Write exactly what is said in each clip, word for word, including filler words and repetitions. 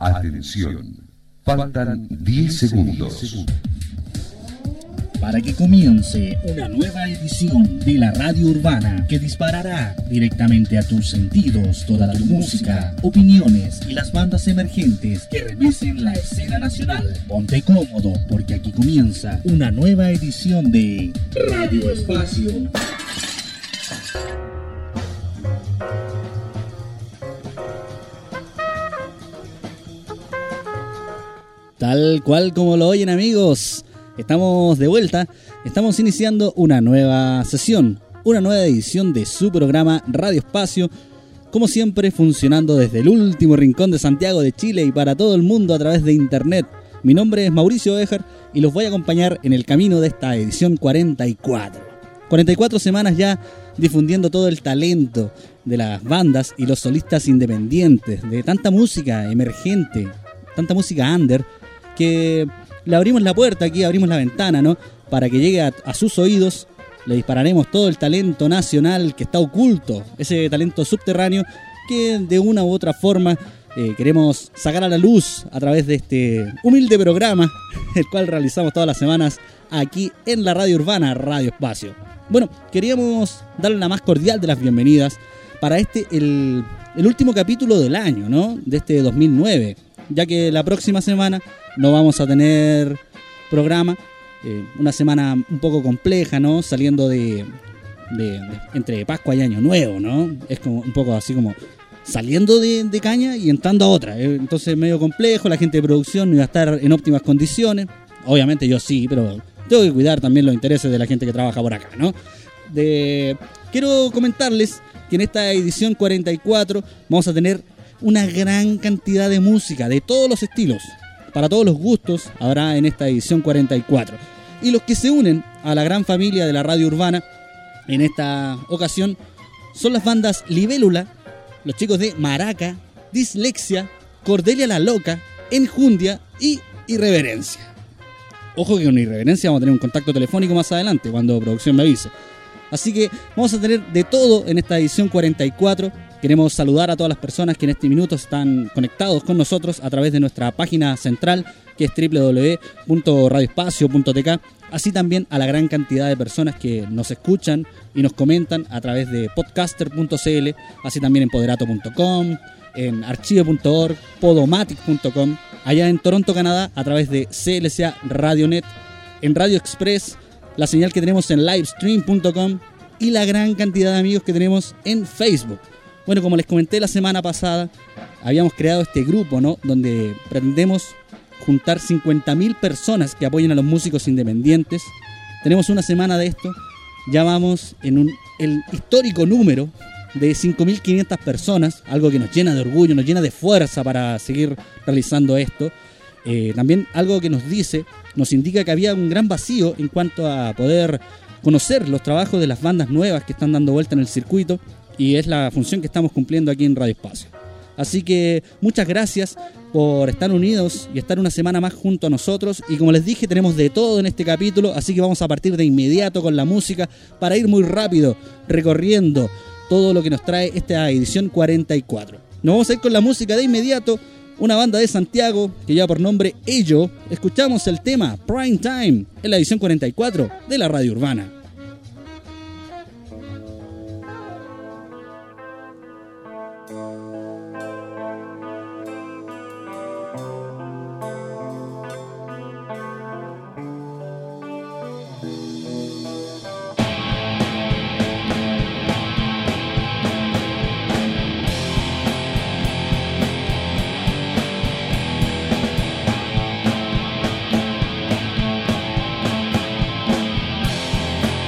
Atención, faltan diez segundos para que comience una nueva edición de la Radio Urbana que disparará directamente a tus sentidos toda tu música, opiniones y las bandas emergentes que remecen la escena nacional. Ponte cómodo porque aquí comienza una nueva edición de Radio Espacio. Tal cual como lo oyen, amigos, estamos de vuelta, estamos iniciando una nueva sesión, una nueva edición de su programa Radio Espacio, como siempre funcionando desde el último rincón de Santiago de Chile y para todo el mundo a través de internet. Mi nombre es Mauricio Béjar y los voy a acompañar en el camino de esta edición cuarenta y cuatro. cuarenta y cuatro semanas ya difundiendo todo el talento de las bandas y los solistas independientes, de tanta música emergente, tanta música under, que le abrimos la puerta aquí, abrimos la ventana, ¿no? Para que llegue a, a sus oídos. Le dispararemos todo el talento nacional que está oculto, ese talento subterráneo que de una u otra forma eh, queremos sacar a la luz a través de este humilde programa, el cual realizamos todas las semanas aquí en la Radio Urbana, Radio Espacio. Bueno, queríamos darle la más cordial de las bienvenidas para este, el, el último capítulo del año, ¿no? De este dos mil nueve, ya que la próxima semana no vamos a tener programa, eh, una semana un poco compleja, ¿no? Saliendo de, de, de entre Pascua y Año Nuevo, ¿no? Es como un poco así como saliendo de, de caña y entrando a otra, ¿eh? Entonces medio complejo, la gente de producción no iba a estar en óptimas condiciones, obviamente yo sí, pero tengo que cuidar también los intereses de la gente que trabaja por acá, ¿no? De, quiero comentarles que en esta edición cuarenta y cuatro vamos a tener una gran cantidad de música de todos los estilos, para todos los gustos, habrá en esta edición cuarenta y cuatro. Y los que se unen a la gran familia de la Radio Urbana en esta ocasión son las bandas Libélula, los chicos de Maraca, Dislexia, Cordelia la Loca, Enjundia y Irreverencia. Ojo que con Irreverencia vamos a tener un contacto telefónico más adelante, cuando producción me avise. Así que vamos a tener de todo en esta edición cuarenta y cuatro. Queremos saludar a todas las personas que en este minuto están conectados con nosotros a través de nuestra página central, que es doble u doble u doble u punto radio espacio punto t k. Así también a la gran cantidad de personas que nos escuchan y nos comentan a través de podcaster punto c l, así también en poderato punto com, en archive punto org, podomatic punto com, allá en Toronto, Canadá, a través de C L C A Radionet, en Radio Express, la señal que tenemos en livestream punto com y la gran cantidad de amigos que tenemos en Facebook. Bueno, como les comenté la semana pasada, habíamos creado este grupo, ¿no? Donde pretendemos juntar cincuenta mil personas que apoyen a los músicos independientes. Tenemos una semana de esto, ya vamos en un, el histórico número de cinco mil quinientas personas, algo que nos llena de orgullo, nos llena de fuerza para seguir realizando esto. Eh, también algo que nos dice, nos indica que había un gran vacío en cuanto a poder conocer los trabajos de las bandas nuevas que están dando vuelta en el circuito, y es la función que estamos cumpliendo aquí en Radio Espacio. Así que muchas gracias por estar unidos y estar una semana más junto a nosotros. Y como les dije, tenemos de todo en este capítulo, así que vamos a partir de inmediato con la música para ir muy rápido recorriendo todo lo que nos trae esta edición cuarenta y cuatro. Nos vamos a ir con la música de inmediato, una banda de Santiago que lleva por nombre Ello. Escuchamos el tema Prime Time en la edición cuarenta y cuatro de la Radio Urbana. We'll be right back.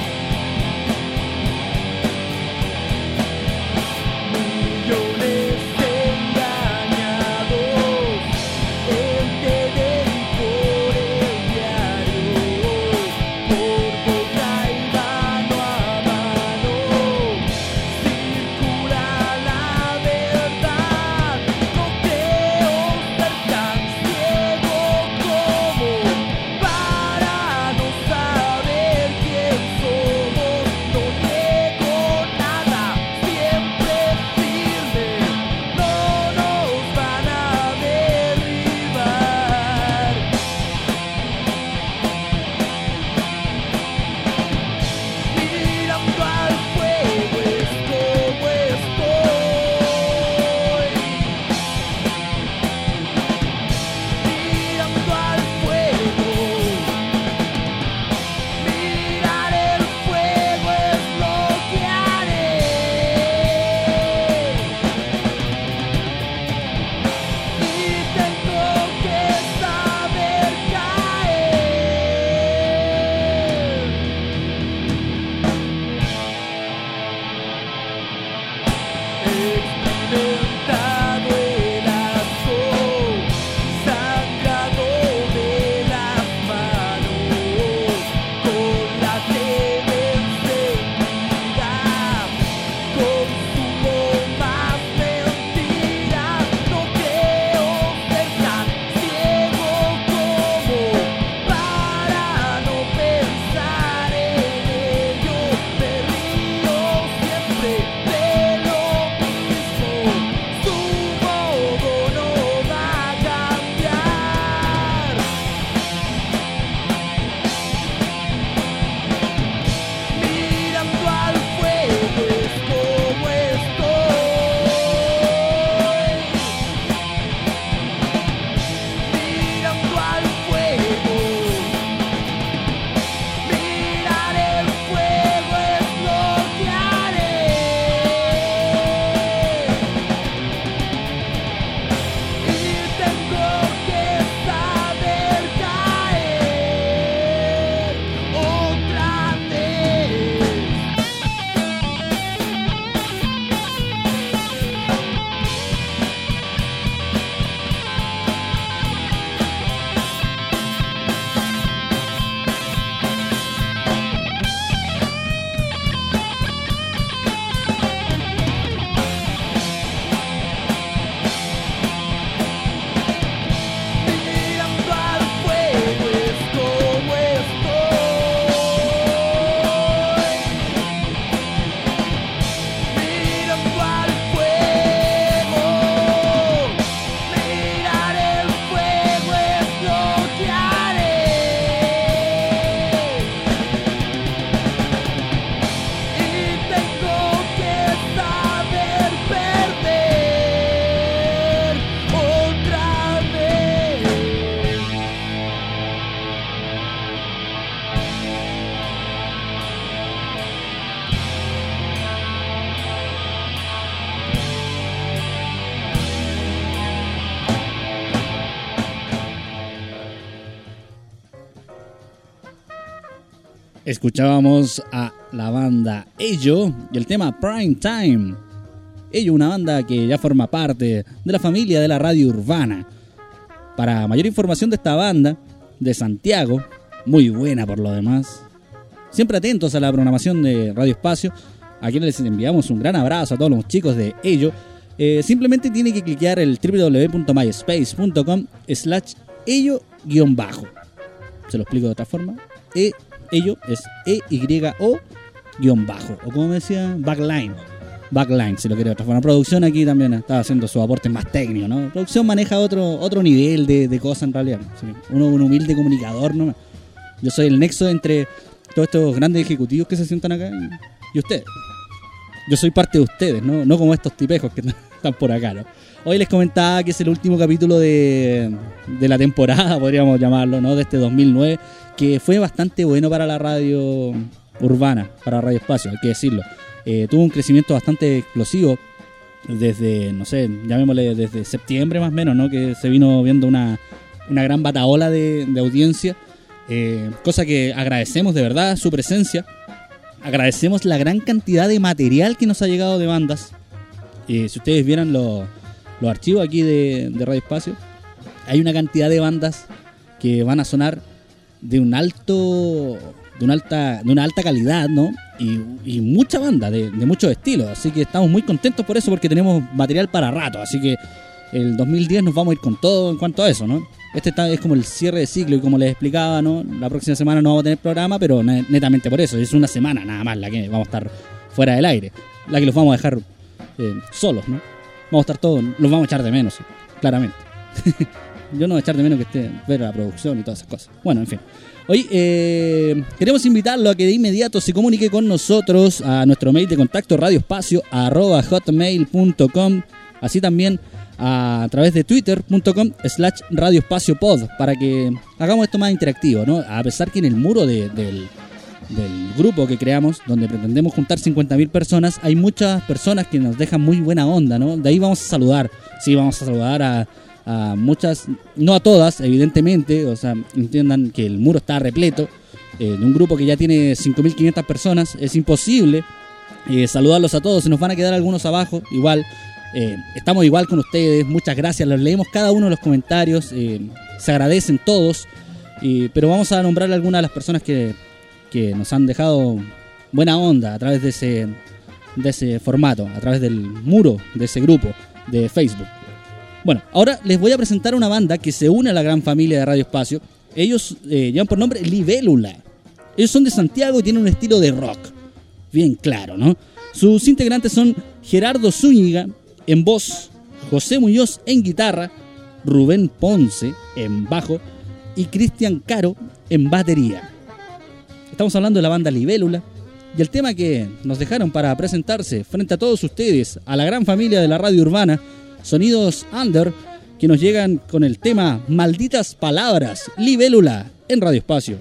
Escuchábamos a la banda Ello y el tema Prime Time. Ello, una banda que ya forma parte de la familia de la radio urbana. Para mayor información de esta banda, de Santiago, muy buena por lo demás, siempre atentos a la programación de Radio Espacio, a quienes les enviamos un gran abrazo a todos los chicos de Ello. Eh, simplemente tiene que cliquear el doble u doble u doble u punto myspace punto com slash ello guión bajo. Se lo explico de otra forma. E, ello es E Y O guión bajo. O como me decía, backline. Backline, si lo quiere de otra forma. Producción aquí también estaba haciendo su aporte más técnico, ¿no? Producción maneja otro otro nivel de, de cosas en realidad. ¿Sí? Uno un humilde comunicador, ¿no? Yo soy el nexo entre todos estos grandes ejecutivos que se sientan acá y, y ustedes. Yo soy parte de ustedes, ¿no? No como estos tipejos que están por acá, ¿no? Hoy les comentaba que es el último capítulo de, de la temporada, podríamos llamarlo, ¿no? De este dos mil nueve, que fue bastante bueno para la radio urbana, para Radio Espacio, hay que decirlo. Eh, tuvo un crecimiento bastante explosivo desde, no sé, llamémosle desde septiembre más o menos, ¿no? Que se vino viendo una, una gran bataola de, de audiencia, eh, cosa que agradecemos de verdad, su presencia. Agradecemos la gran cantidad de material que nos ha llegado de bandas. Eh, si ustedes vieran los, los archivos aquí de, de Radio Espacio, hay una cantidad de bandas que van a sonar de un alto, de una alta, de una alta calidad, ¿no? Y, y mucha banda de, de muchos estilos. Así que estamos muy contentos por eso, porque tenemos material para rato. Así que el dos mil diez nos vamos a ir con todo en cuanto a eso, ¿no? Este está, es como el cierre de ciclo y como les explicaba, ¿no? La próxima semana no vamos a tener programa, pero netamente por eso. Es una semana nada más la que vamos a estar fuera del aire. La que los vamos a dejar eh, solos, ¿no? Vamos a estar todos, los vamos a echar de menos, claramente. Yo no voy a echar de menos que esté ver la producción y todas esas cosas. Bueno, en fin. Hoy eh, queremos invitarlo a que de inmediato se comunique con nosotros a nuestro mail de contacto radioespacio arroba hotmail punto com, así también a través de twitter punto com slash radioespaciopod, para que hagamos esto más interactivo, ¿no? A pesar que en el muro de, del, del grupo que creamos, donde pretendemos juntar cincuenta mil personas, hay muchas personas que nos dejan muy buena onda, ¿no? De ahí vamos a saludar, sí, vamos a saludar a, a muchas, no a todas, evidentemente, o sea, entiendan que el muro está repleto, eh, de un grupo que ya tiene cinco mil quinientas personas, es imposible eh, saludarlos a todos, se nos van a quedar algunos abajo, igual. Eh, estamos igual con ustedes, muchas gracias, los leemos cada uno de los comentarios, eh, se agradecen todos, eh, pero vamos a nombrar algunas de las personas que, que nos han dejado buena onda a través de ese, de ese formato, a través del muro de ese grupo de Facebook. Bueno, ahora les voy a presentar una banda que se une a la gran familia de Radio Espacio. Ellos eh, llevan por nombre Libélula. Ellos son de Santiago y tienen un estilo de rock bien claro, ¿no? Sus integrantes son Gerardo Zúñiga en voz, José Muñoz en guitarra, Rubén Ponce en bajo y Cristian Caro en batería. Estamos hablando de la banda Libélula y el tema que nos dejaron para presentarse frente a todos ustedes, a la gran familia de la radio urbana, Sonidos Under, que nos llegan con el tema Malditas Palabras, Libélula en Radio Espacio.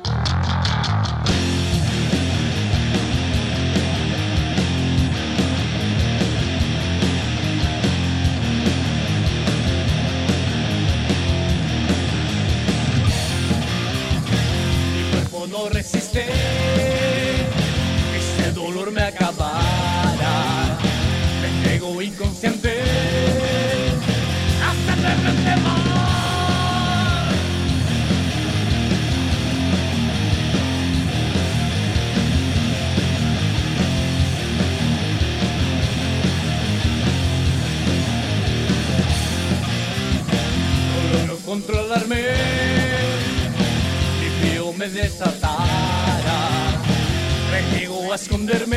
No resiste, este dolor me acabará, me entrego inconsciente hasta verme mal. No logro controlarme, me desatara, reniego a esconderme.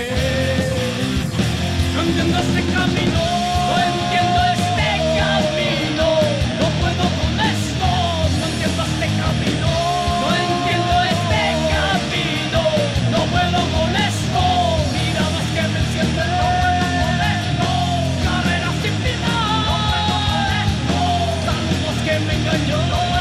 No entiendo este camino, no entiendo este camino, no puedo con esto, no entiendo este camino, no entiendo este camino, no puedo con esto, miradas que me encienden, no puedo con esto, carreras sin final, no puedo con esto, saludos que me engañó, no puedo.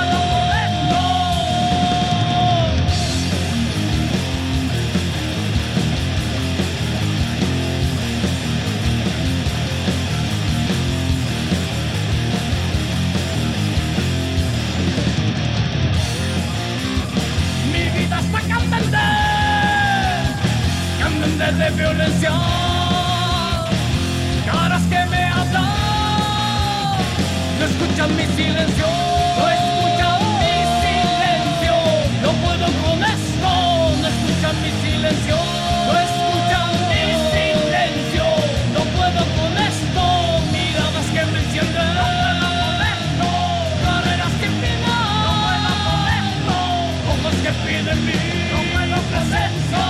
Hasta candente. fuentes de violencia, caras que me hablan, no escuchan mi silencio, no escuchan mi silencio, no puedo con esto, no escuchan mi silencio, no escuchan mi silencio, no puedo con esto, miradas que me encienden, no puedo con esto, carreras que pidan, no puedo con esto, ojos que piden mí, no puedo con esto.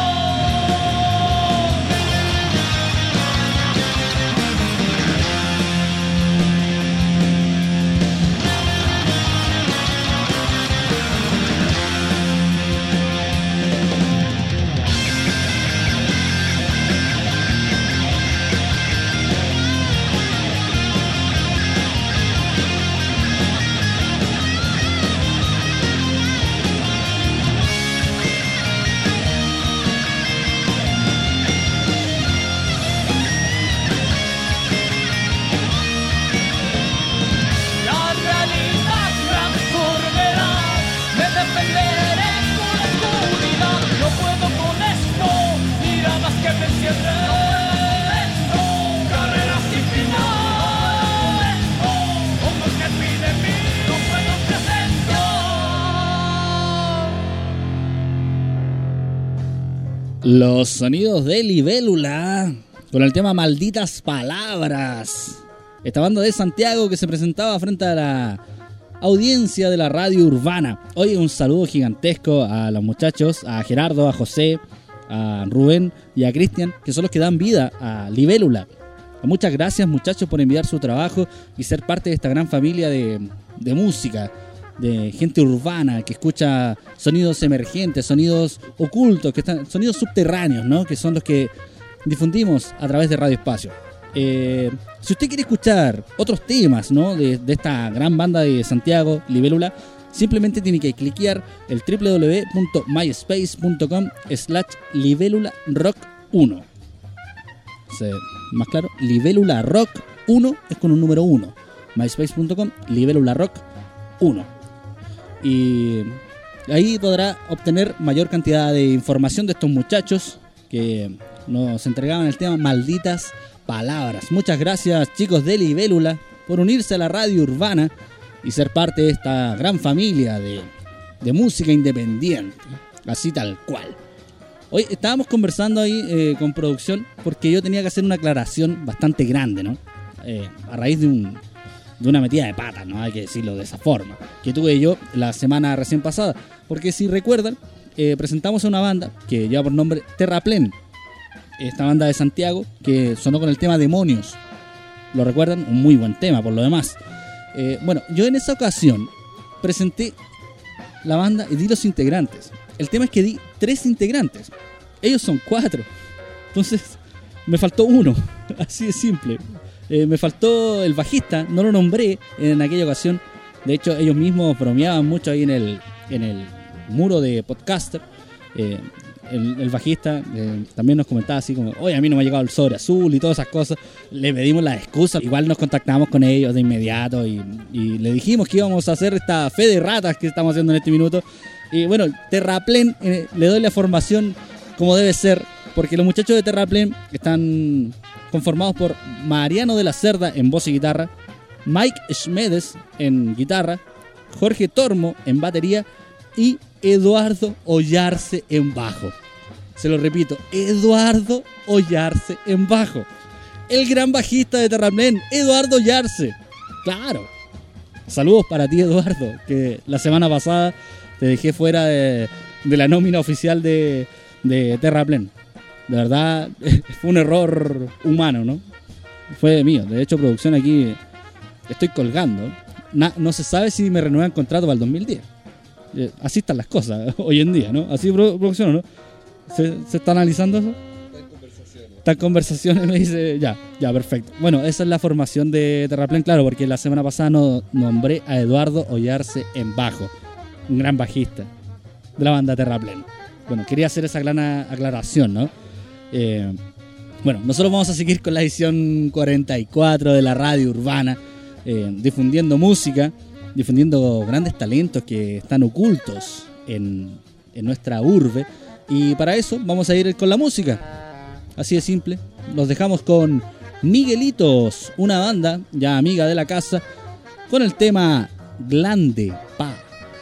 Los sonidos de Libélula con el tema Malditas Palabras. Esta banda de Santiago que se presentaba frente a la audiencia de la radio urbana. Hoy un saludo gigantesco a los muchachos, a Gerardo, a José, a Rubén y a Cristian, que son los que dan vida a Libélula. Muchas gracias, muchachos, por enviar su trabajo y ser parte de esta gran familia de, de música, de gente urbana que escucha sonidos emergentes, sonidos ocultos, que están, sonidos subterráneos, ¿no? Que son los que difundimos a través de Radio Espacio. Eh, si usted quiere escuchar otros temas, ¿no? de, de esta gran banda de Santiago, Libélula, simplemente tiene que cliquear el doble u doble u doble u punto myspace punto com slash libélula rock uno. Más claro, Libélula Rock uno es con un número uno. myspace punto com, Libélula Rock uno. Y ahí podrá obtener mayor cantidad de información de estos muchachos que nos entregaban el tema Malditas Palabras. Muchas gracias, chicos de Libélula, por unirse a la radio urbana y ser parte de esta gran familia de, de música independiente, así tal cual. Hoy estábamos conversando ahí eh, con producción porque yo tenía que hacer una aclaración bastante grande, ¿no? Eh, a raíz de un... de una metida de pata, no hay que decirlo de esa forma, que tuve yo la semana recién pasada, porque si recuerdan, eh, presentamos a una banda que lleva por nombre Terraplén, esta banda de Santiago que sonó con el tema Demonios. ¿Lo recuerdan? Un muy buen tema por lo demás. Eh, bueno, yo en esa ocasión presenté la banda y di los integrantes. El tema es que di tres integrantes, ellos son cuatro, entonces me faltó uno, así de simple. Eh, me faltó el bajista, no lo nombré en aquella ocasión. De hecho, ellos mismos bromeaban mucho ahí en el, en el muro de podcaster. Eh, el, el bajista eh, también nos comentaba así como, oye, a mí no me ha llegado el sobre azul y todas esas cosas. Le pedimos la excusa, igual nos contactamos con ellos de inmediato y, y le dijimos que íbamos a hacer esta fe de ratas que estamos haciendo en este minuto. Y bueno, Terraplén, eh, le doy la formación como debe ser, porque los muchachos de Terraplén están conformados por Mariano de la Cerda en voz y guitarra, Mike Schmedes en guitarra, Jorge Tormo en batería y Eduardo Ollarse en bajo. Se lo repito, Eduardo Ollarse en bajo. El gran bajista de Terraplén, Eduardo Ollarse. Claro. Saludos para ti, Eduardo, que la semana pasada te dejé fuera de, de la nómina oficial de, de Terraplén. De verdad, fue un error humano, ¿no? Fue mío. De hecho, producción aquí estoy colgando. Na, no se sabe si me renuevan contrato para el dos mil diez. Eh, así están las cosas hoy en día, ¿no? Así producción, ¿no? ¿Se, ¿Se está analizando eso? Está en conversaciones. Está en conversaciones, me dice, ya, ya, perfecto. Bueno, esa es la formación de Terraplén, claro, porque la semana pasada no, nombré a Eduardo Ollarse en bajo. Un gran bajista de la banda Terraplén. Bueno, quería hacer esa gran aclaración, ¿no? Eh, bueno, nosotros vamos a seguir con la edición cuarenta y cuatro de la radio urbana, eh, difundiendo música, difundiendo grandes talentos que están ocultos en, en nuestra urbe. Y para eso vamos a ir con la música. Así de simple. Los dejamos con Miguelitos, una banda ya amiga de la casa, con el tema Glande Pa.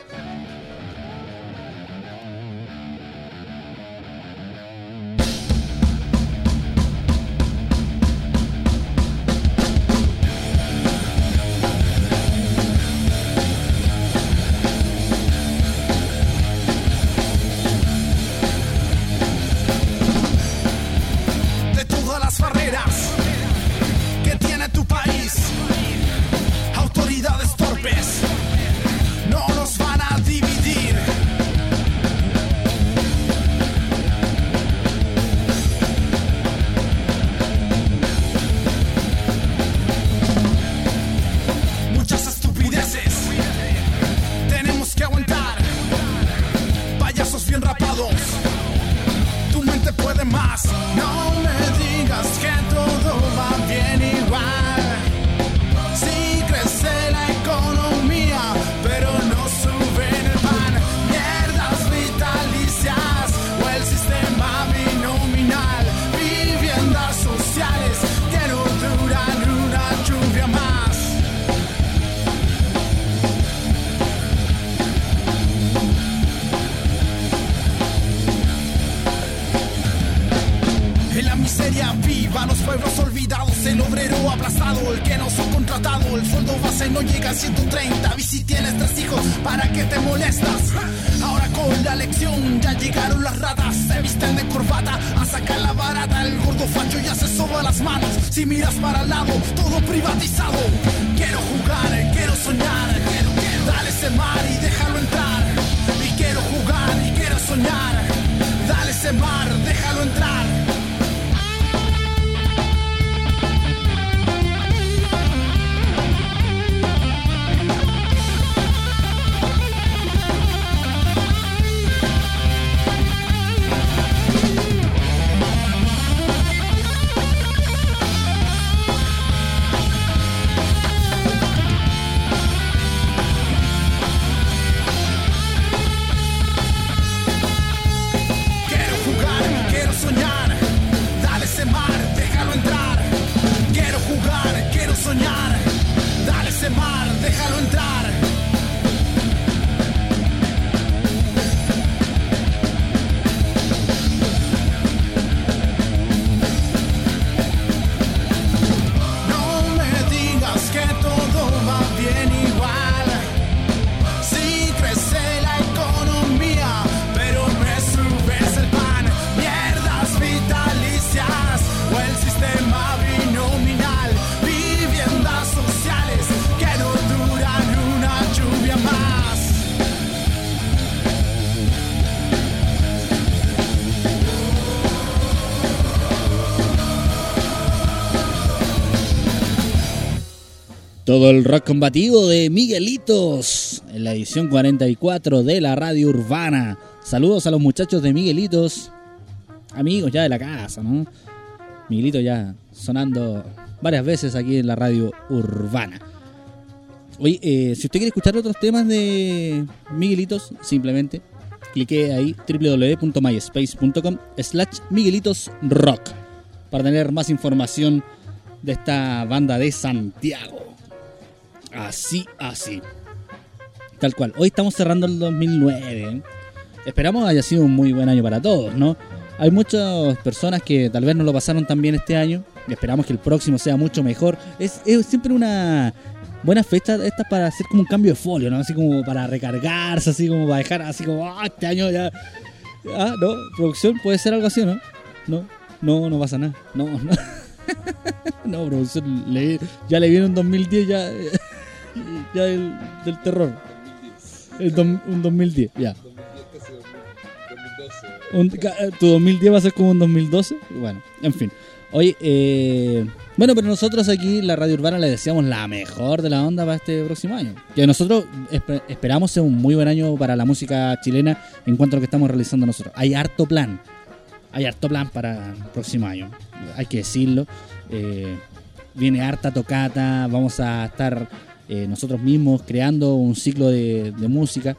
Todo el rock combativo de Miguelitos en la edición cuarenta y cuatro de la Radio Urbana. Saludos a los muchachos de Miguelitos, amigos ya de la casa, ¿no? Miguelito ya sonando varias veces aquí en la Radio Urbana. Oye, eh, si usted quiere escuchar otros temas de Miguelitos, simplemente clique ahí doble u doble u doble u punto myspace punto com slash Miguelitos Rock para tener más información de esta banda de Santiago. Así, así. Tal cual. Hoy estamos cerrando el dos mil nueve. ¿eh? Esperamos haya sido un muy buen año para todos, ¿no? Hay muchas personas que tal vez no lo pasaron tan bien este año. Y esperamos que el próximo sea mucho mejor. Es, es siempre una buena fecha esta para hacer como un cambio de folio, ¿no? Así como para recargarse, así como para dejar así como, ah, este año ya... Ah, no, producción, puede ser algo así, ¿no? No, no, no pasa nada. No, no. No, producción, le, ya le viene un dos mil diez ya... Ya del, del terror. El do, un dos mil diez, ya. Un, ¿Tu dos mil diez va a ser como un dos mil doce? Bueno, en fin. Oye, eh, bueno, pero nosotros aquí en la Radio Urbana le deseamos la mejor de la onda para este próximo año. Que nosotros esp- esperamos sea un muy buen año para la música chilena en cuanto a lo que estamos realizando nosotros. Hay harto plan. Hay harto plan para el próximo año. Hay que decirlo. Eh, viene harta tocata. Vamos a estar... Eh, nosotros mismos creando un ciclo de, de música,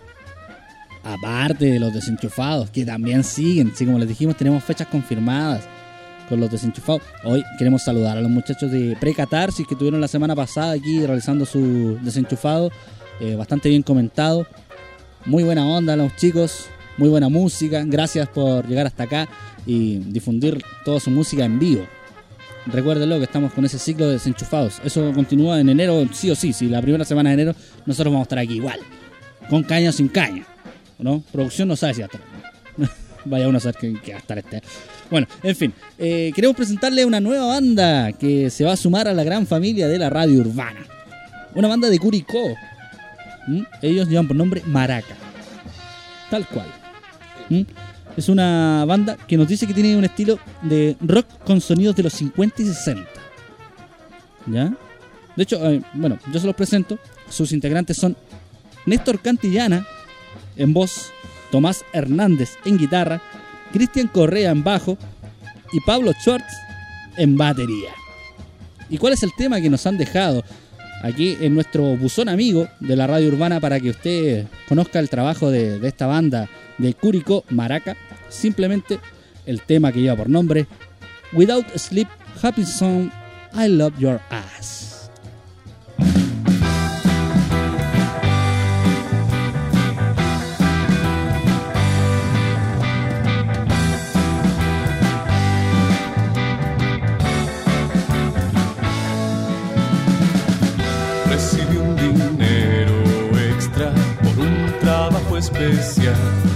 aparte de los desenchufados que también siguen, así como les dijimos, tenemos fechas confirmadas, con los desenchufados. Hoy queremos saludar a los muchachos de Precatarsis que tuvieron la semana pasada aquí realizando su desenchufado, eh, bastante bien comentado, muy buena onda los chicos, muy buena música, gracias por llegar hasta acá y difundir toda su música en vivo. Recuérdenlo que estamos con ese ciclo de desenchufados, eso continúa en enero sí o sí, si la primera semana de enero nosotros vamos a estar aquí igual, con caña o sin caña, ¿no? Producción no sabe si va a estar, ¿no? Vaya uno a saber que, que va a estar este. Bueno, en fin, eh, queremos presentarle una nueva banda que se va a sumar a la gran familia de la radio urbana. Una banda de Curicó. ¿Mm? Ellos llevan por nombre Maraca. Tal cual. ¿Mm? Es una banda que nos dice que tiene un estilo de rock con sonidos de los cincuenta y sesenta. ¿Ya? De hecho, eh, bueno, yo se los presento. Sus integrantes son Néstor Cantillana en voz, Tomás Hernández en guitarra, Cristian Correa en bajo y Pablo Schwartz en batería. ¿Y cuál es el tema que nos han dejado aquí en nuestro buzón amigo de la radio urbana para que usted conozca el trabajo de, de esta banda de Curicó, Maraca? Simplemente el tema que lleva por nombre Without Sleep, Happy Song, I Love Your Ass. Recibí un dinero extra por un trabajo especial.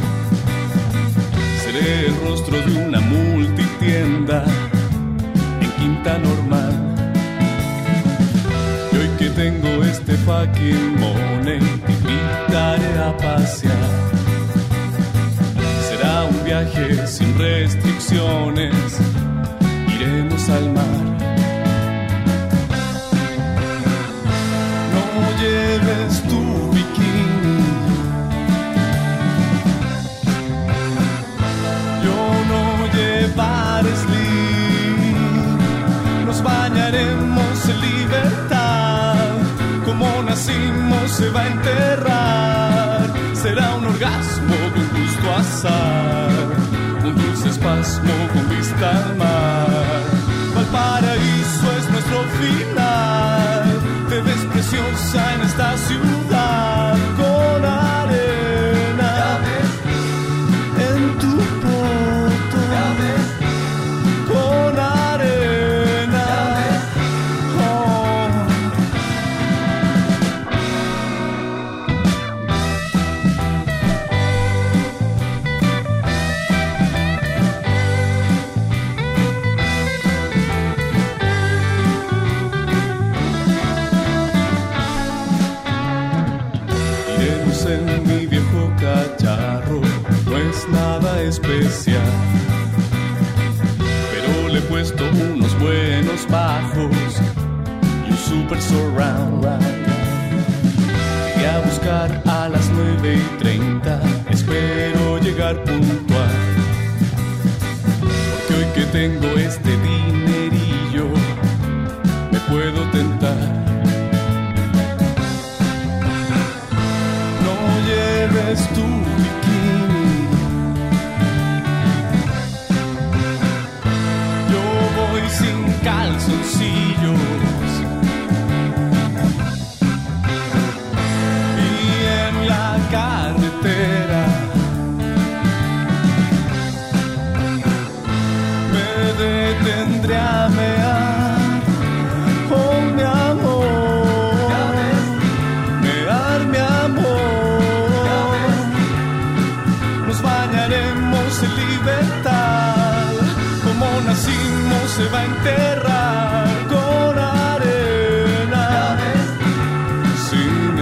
Seré el rostro de una multitienda en Quinta Normal. Y hoy que tengo este fucking money, te invitaré a pasear. Será un viaje sin restricciones, iremos al mar. Lleves tu bikini, yo no llevaré slip. Nos bañaremos en libertad, como nacimos se va a enterrar. Será un orgasmo con gusto a azar, un dulce espasmo con vista al mar. Valparaíso es nuestro final. Te ves preciosa en esta ciudad con arena en tu poto, con arena. Oh. En mi viejo cacharro no es nada especial, pero le he puesto unos buenos bajos y un super surround. Llegué a buscar a las nueve y treinta, espero llegar puntual, porque hoy que tengo este dinerillo me puedo tentar. Lleves tu bikini, yo voy sin calzoncillos y en la carretera me detendré a mear. Oh, mi amor, mear, mi amor. Bañaremos en libertad, como nacimos se va a enterrar con arena sin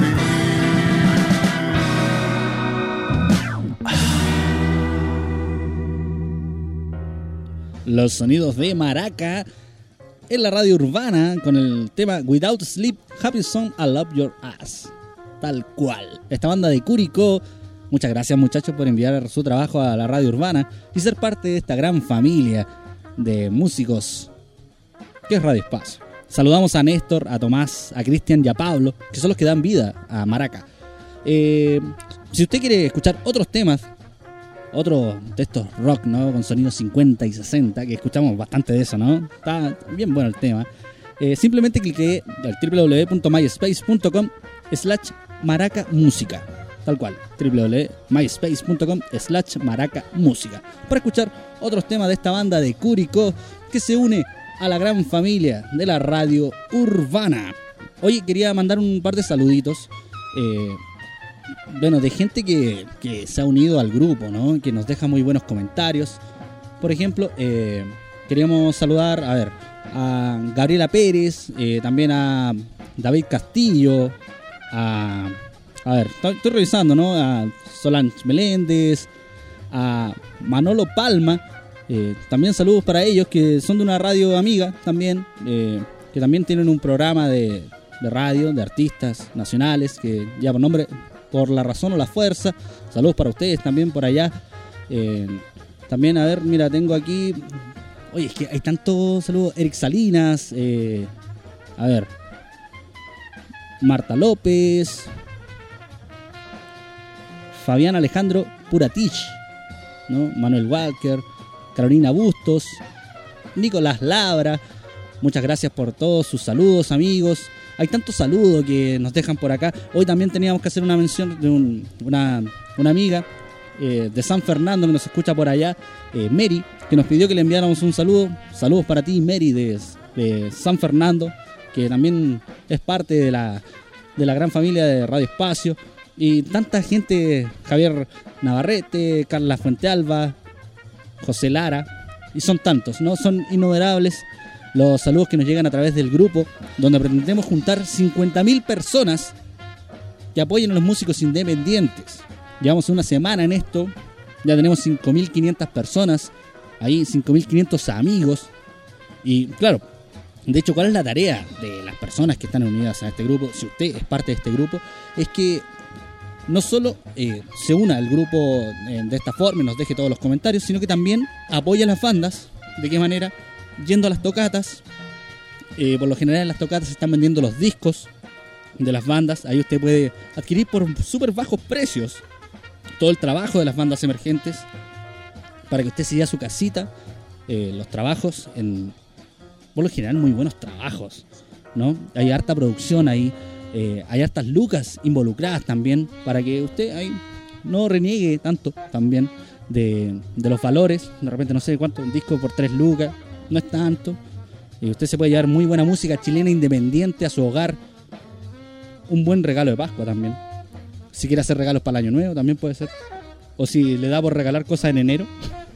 escribir. Los sonidos de Maraca en la radio urbana con el tema Without Sleep, Happy Song, I Love Your Ass. Tal cual. Esta banda de Curicó. Muchas gracias, muchachos, por enviar su trabajo a la radio urbana y ser parte de esta gran familia de músicos que es Radio Espacio. Saludamos a Néstor, a Tomás, a Cristian y a Pablo, que son los que dan vida a Maraca. Eh, si usted quiere escuchar otros temas otro de estos rock, ¿no? Con sonidos cincuenta y sesenta, que escuchamos bastante de eso, ¿no? Está bien bueno el tema. Eh, simplemente cliqué al doble u doble u doble u punto myspace punto com slash maraca música. Tal cual, doble u doble u doble u punto myspace punto com slash maraca música. Para escuchar otros temas de esta banda de Curicó que se une a la gran familia de la radio urbana. Oye, quería mandar un par de saluditos. Eh, bueno, de gente que, que se ha unido al grupo, ¿no? Que nos deja muy buenos comentarios. Por ejemplo, eh, queríamos saludar, a ver, a Gabriela Pérez, eh, también a David Castillo, a, a ver, estoy revisando, ¿no? A Solange Meléndez, a Manolo Palma, eh, también saludos para ellos que son de una radio amiga también, eh, que también tienen un programa de, de radio, de artistas nacionales, que ya por nombre, Por la Razón o la Fuerza. Saludos para ustedes también por allá. Eh, también, a ver, mira, tengo aquí... Oye, es que hay tantos saludos. Eric Salinas, eh, a ver, Marta López, Fabián Alejandro Puratich, ¿no? Manuel Walker, Carolina Bustos, Nicolás Labra. Muchas gracias por todos sus saludos, amigos. Hay tantos saludos que nos dejan por acá. Hoy también teníamos que hacer una mención de un, una, una amiga eh, de San Fernando que nos escucha por allá, eh, Mary, que nos pidió que le enviáramos un saludo. Saludos para ti, Mary, de, de San Fernando, que también es parte de la, de la gran familia de Radio Espacio. Y tanta gente, Javier Navarrete, Carla Fuentealba, José Lara, y son tantos, ¿no? Son innumerables los saludos que nos llegan a través del grupo, donde pretendemos juntar cincuenta mil personas que apoyen a los músicos independientes. Llevamos una semana en esto, ya tenemos cinco mil quinientas personas, ahí cinco mil quinientos amigos. Y claro, de hecho, ¿cuál es la tarea de las personas que están unidas a este grupo? Si usted es parte de este grupo, es que no solo eh, se una al grupo eh, de esta forma y nos deje todos los comentarios, sino que también apoya a las bandas. ¿De qué manera? Yendo a las tocatas. Eh, por lo general en las tocatas se están vendiendo los discos de las bandas. Ahí usted puede adquirir por súper bajos precios todo el trabajo de las bandas emergentes, para que usted se lleve a su casita eh, los trabajos, en, por lo general muy buenos trabajos, ¿no? Hay harta producción ahí, eh, hay hartas lucas involucradas también, para que usted ahí no reniegue tanto también de, de los valores. De repente no sé cuánto, un disco por tres lucas no es tanto, y usted se puede llevar muy buena música chilena independiente a su hogar. Un buen regalo de Pascua también, si quiere hacer regalos para el año nuevo también puede ser, o si le da por regalar cosas en enero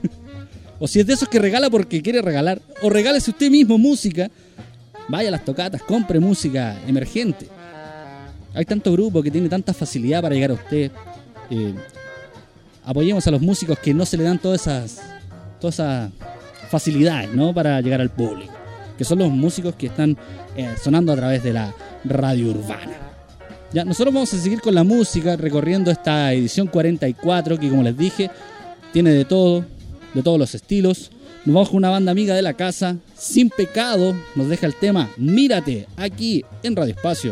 o si es de esos que regala porque quiere regalar, o regálese usted mismo música. Vaya a las tocatas, compre música emergente. Hay tanto grupo que tiene tanta facilidad para llegar a usted. Eh, apoyemos a los músicos que no se le dan todas esas todas esas facilidades, ¿no? Para llegar al público, que son los músicos que están eh, sonando a través de la radio urbana. Ya, nosotros vamos a seguir con la música, recorriendo esta edición cuarenta y cuatro, que como les dije, tiene de todo, de todos los estilos. Nos vamos con una banda amiga de la casa, Sin Pecado, nos deja el tema Mírate, aquí en Radio Espacio.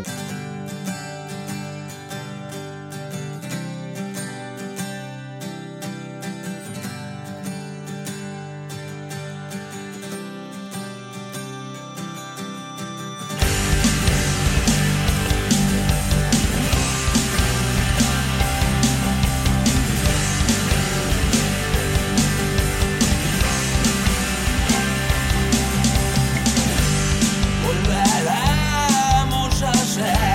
Volveremos a ser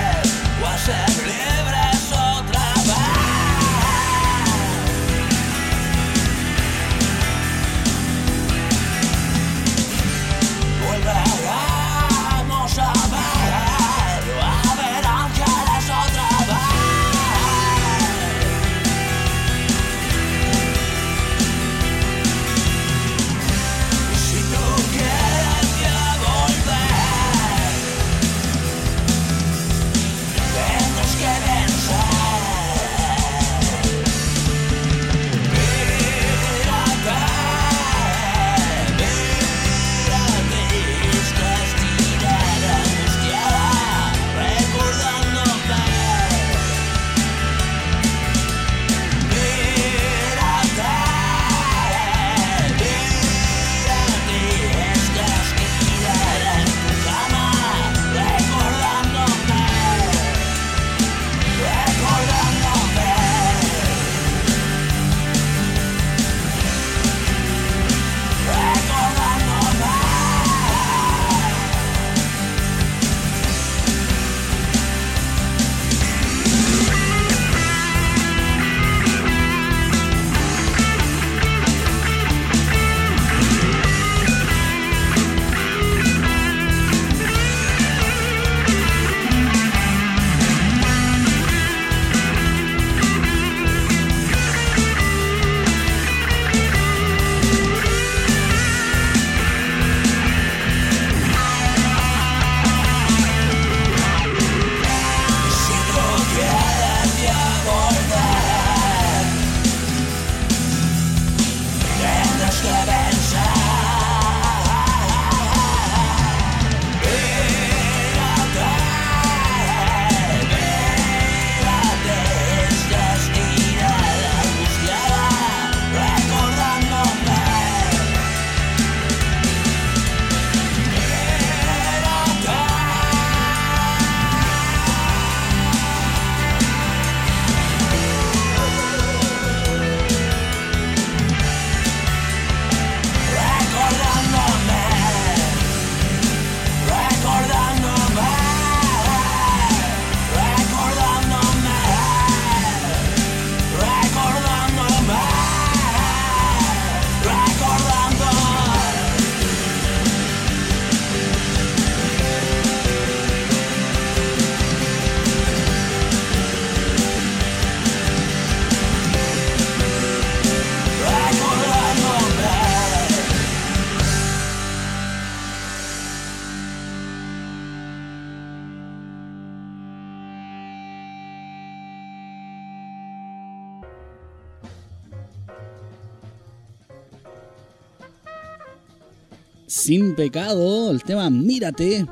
Sin Pecado, el tema Mírate.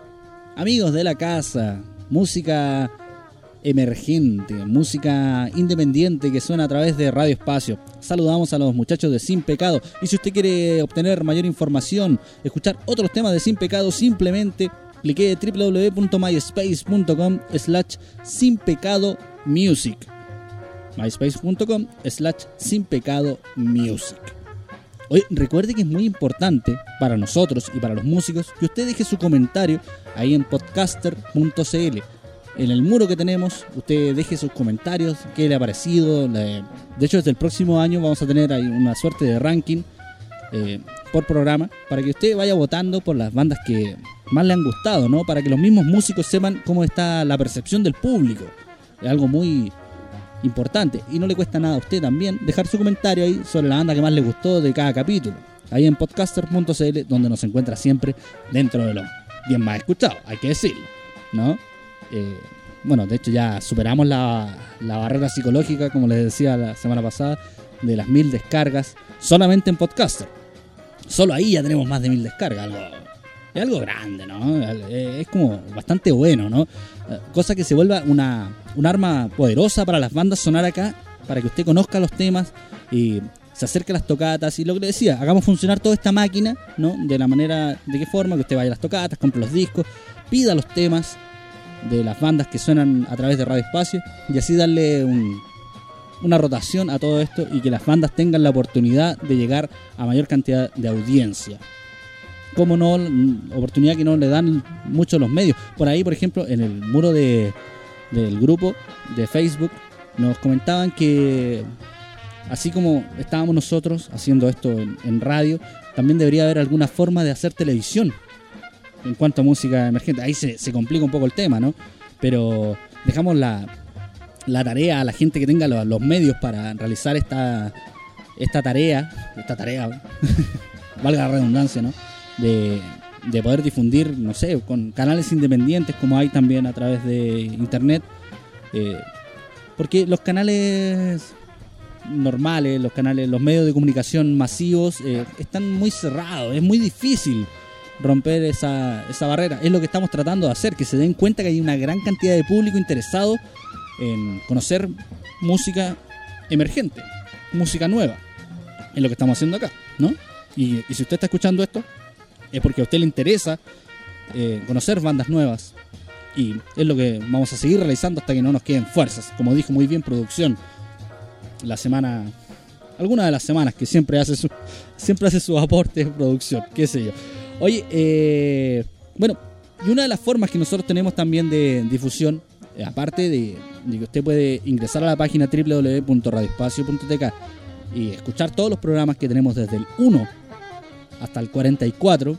Amigos de la casa, música emergente, música independiente que suena a través de Radio Espacio. Saludamos a los muchachos de Sin Pecado. Y si usted quiere obtener mayor información, escuchar otros temas de Sin Pecado, simplemente clique doble u doble u doble u punto myspace punto com slash sin pecado music. myspace punto com slash sin pecado music. Oye, recuerde que es muy importante para nosotros y para los músicos que usted deje su comentario ahí en podcaster punto c l. En el muro que tenemos, usted deje sus comentarios, qué le ha parecido. De hecho, desde el próximo año vamos a tener ahí una suerte de ranking eh, por programa, para que usted vaya votando por las bandas que más le han gustado, ¿no? Para que los mismos músicos sepan cómo está la percepción del público. Es algo muy importante y no le cuesta nada a usted también dejar su comentario ahí sobre la banda que más le gustó de cada capítulo, ahí en podcaster punto c l, donde nos encuentra siempre dentro de los bien más escuchados, hay que decirlo, ¿no? Eh, bueno, de hecho ya superamos la, la barrera psicológica, como les decía la semana pasada, de las mil descargas solamente en Podcaster. Solo ahí ya tenemos más de mil descargas, algo, es algo grande, ¿no? Es como bastante bueno, ¿no? Cosa que se vuelva una, un arma poderosa para las bandas sonar acá, para que usted conozca los temas y se acerque a las tocatas. Y lo que le decía, hagamos funcionar toda esta máquina, ¿no? De la manera, de qué forma, que usted vaya a las tocatas, compre los discos, pida los temas de las bandas que suenan a través de Radio Espacio y así darle un, una rotación a todo esto y que las bandas tengan la oportunidad de llegar a mayor cantidad de audiencia. Como no, oportunidad que no le dan mucho los medios. Por ahí, por ejemplo, en el muro de, del grupo de Facebook nos comentaban que así como estábamos nosotros haciendo esto en, en radio, también debería haber alguna forma de hacer televisión en cuanto a música emergente. Ahí se, se complica un poco el tema, ¿no? Pero dejamos la, la tarea a la gente que tenga los, los medios para realizar esta, esta tarea, esta tarea, valga la redundancia, ¿no? De, de poder difundir, no sé, con canales independientes como hay también a través de internet. Eh, porque los canales normales, los canales, los medios de comunicación masivos eh, están muy cerrados, es muy difícil romper esa, esa barrera. Es lo que estamos tratando de hacer, que se den cuenta que hay una gran cantidad de público interesado en conocer música emergente, música nueva, es lo que estamos haciendo acá, ¿no? Y, y si usted está escuchando esto, es porque a usted le interesa eh, conocer bandas nuevas, y es lo que vamos a seguir realizando hasta que no nos queden fuerzas. Como dijo muy bien producción la semana, alguna de las semanas que siempre hace su, siempre hace su aporte de producción, qué sé yo. Oye, eh, bueno, y una de las formas que nosotros tenemos también de difusión, eh, aparte de, de que usted puede ingresar a la página doble u doble u doble u punto radio espacio punto t k y escuchar todos los programas que tenemos desde el uno hasta el cuarenta y cuatro,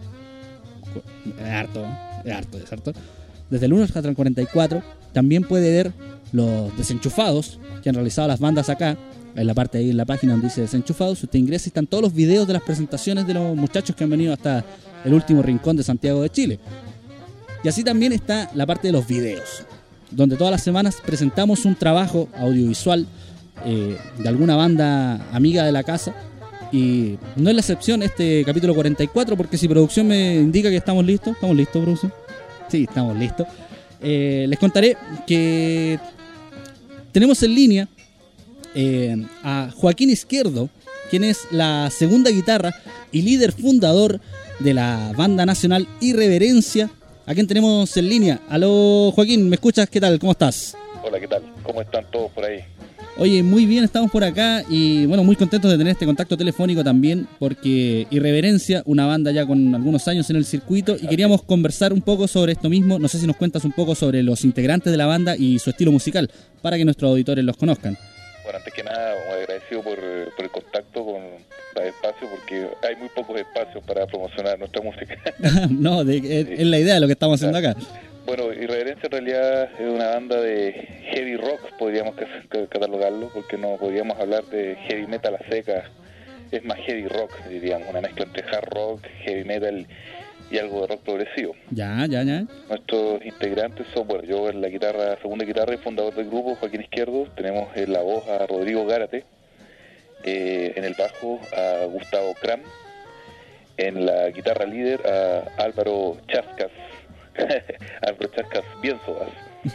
es harto, es harto, es harto, desde el uno hasta el cuarenta y cuatro, también puede ver los desenchufados que han realizado las bandas acá. En la parte ahí en la página donde dice desenchufados, usted ingresa y están todos los videos de las presentaciones de los muchachos que han venido hasta el último rincón de Santiago de Chile. Y así también está la parte de los videos, donde todas las semanas presentamos un trabajo audiovisual eh, de alguna banda amiga de la casa. Y no es la excepción este capítulo cuarenta y cuatro, porque si producción me indica que estamos listos, ¿estamos listos, producción? Sí, estamos listos. Eh, les contaré que tenemos en línea Eh, a Joaquín Izquierdo, quien es la segunda guitarra y líder fundador de la banda nacional Irreverencia, a quien tenemos en línea. Aló, Joaquín, ¿me escuchas? ¿Qué tal? ¿Cómo estás? Hola, ¿qué tal? ¿Cómo están todos por ahí? Oye, muy bien, estamos por acá y bueno, muy contentos de tener este contacto telefónico también, porque Irreverencia, una banda ya con algunos años en el circuito, y queríamos conversar un poco sobre esto mismo. No sé si nos cuentas un poco sobre los integrantes de la banda y su estilo musical, para que nuestros auditores los conozcan. Bueno, antes que nada, muy agradecido por, por el contacto con Radio Espacio, porque hay muy pocos espacios para promocionar nuestra música. No, de, es, sí. Es la idea de lo que estamos haciendo acá. Bueno, Irreverencia en realidad es una banda de heavy rock, podríamos catalogarlo, porque no podríamos hablar de heavy metal a seca. Es más heavy rock, diríamos, una mezcla entre hard rock, heavy metal y algo de rock progresivo. Ya, ya, ya. Nuestros integrantes son, bueno, yo en la guitarra, segunda guitarra y fundador del grupo, Joaquín Izquierdo. Tenemos en la voz a Rodrigo Gárate, eh, en el bajo a Gustavo Cram, en la guitarra líder a Álvaro Chascas, Álvaro Chascas Bienzobas.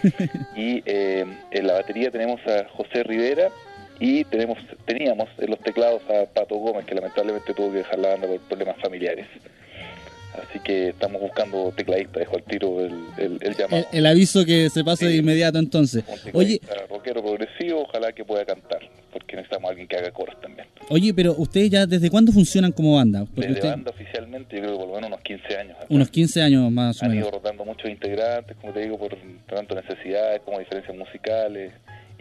Y eh, en la batería tenemos a José Rivera y tenemos teníamos en los teclados a Pato Gómez, que lamentablemente tuvo que dejar la banda por problemas familiares. Así que estamos buscando tecladista, dejo al tiro el, el, el llamado. El, el aviso que se pase sí, de inmediato entonces. Oye, rockero progresivo, ojalá que pueda cantar, porque necesitamos a alguien que haga coros también. Oye, pero ustedes ya desde cuándo funcionan como banda? Porque desde usted... banda oficialmente yo creo que por lo menos unos quince años. Acá. Unos quince años más o Han menos. ido rotando muchos integrantes, como te digo, por tanto necesidades como diferencias musicales.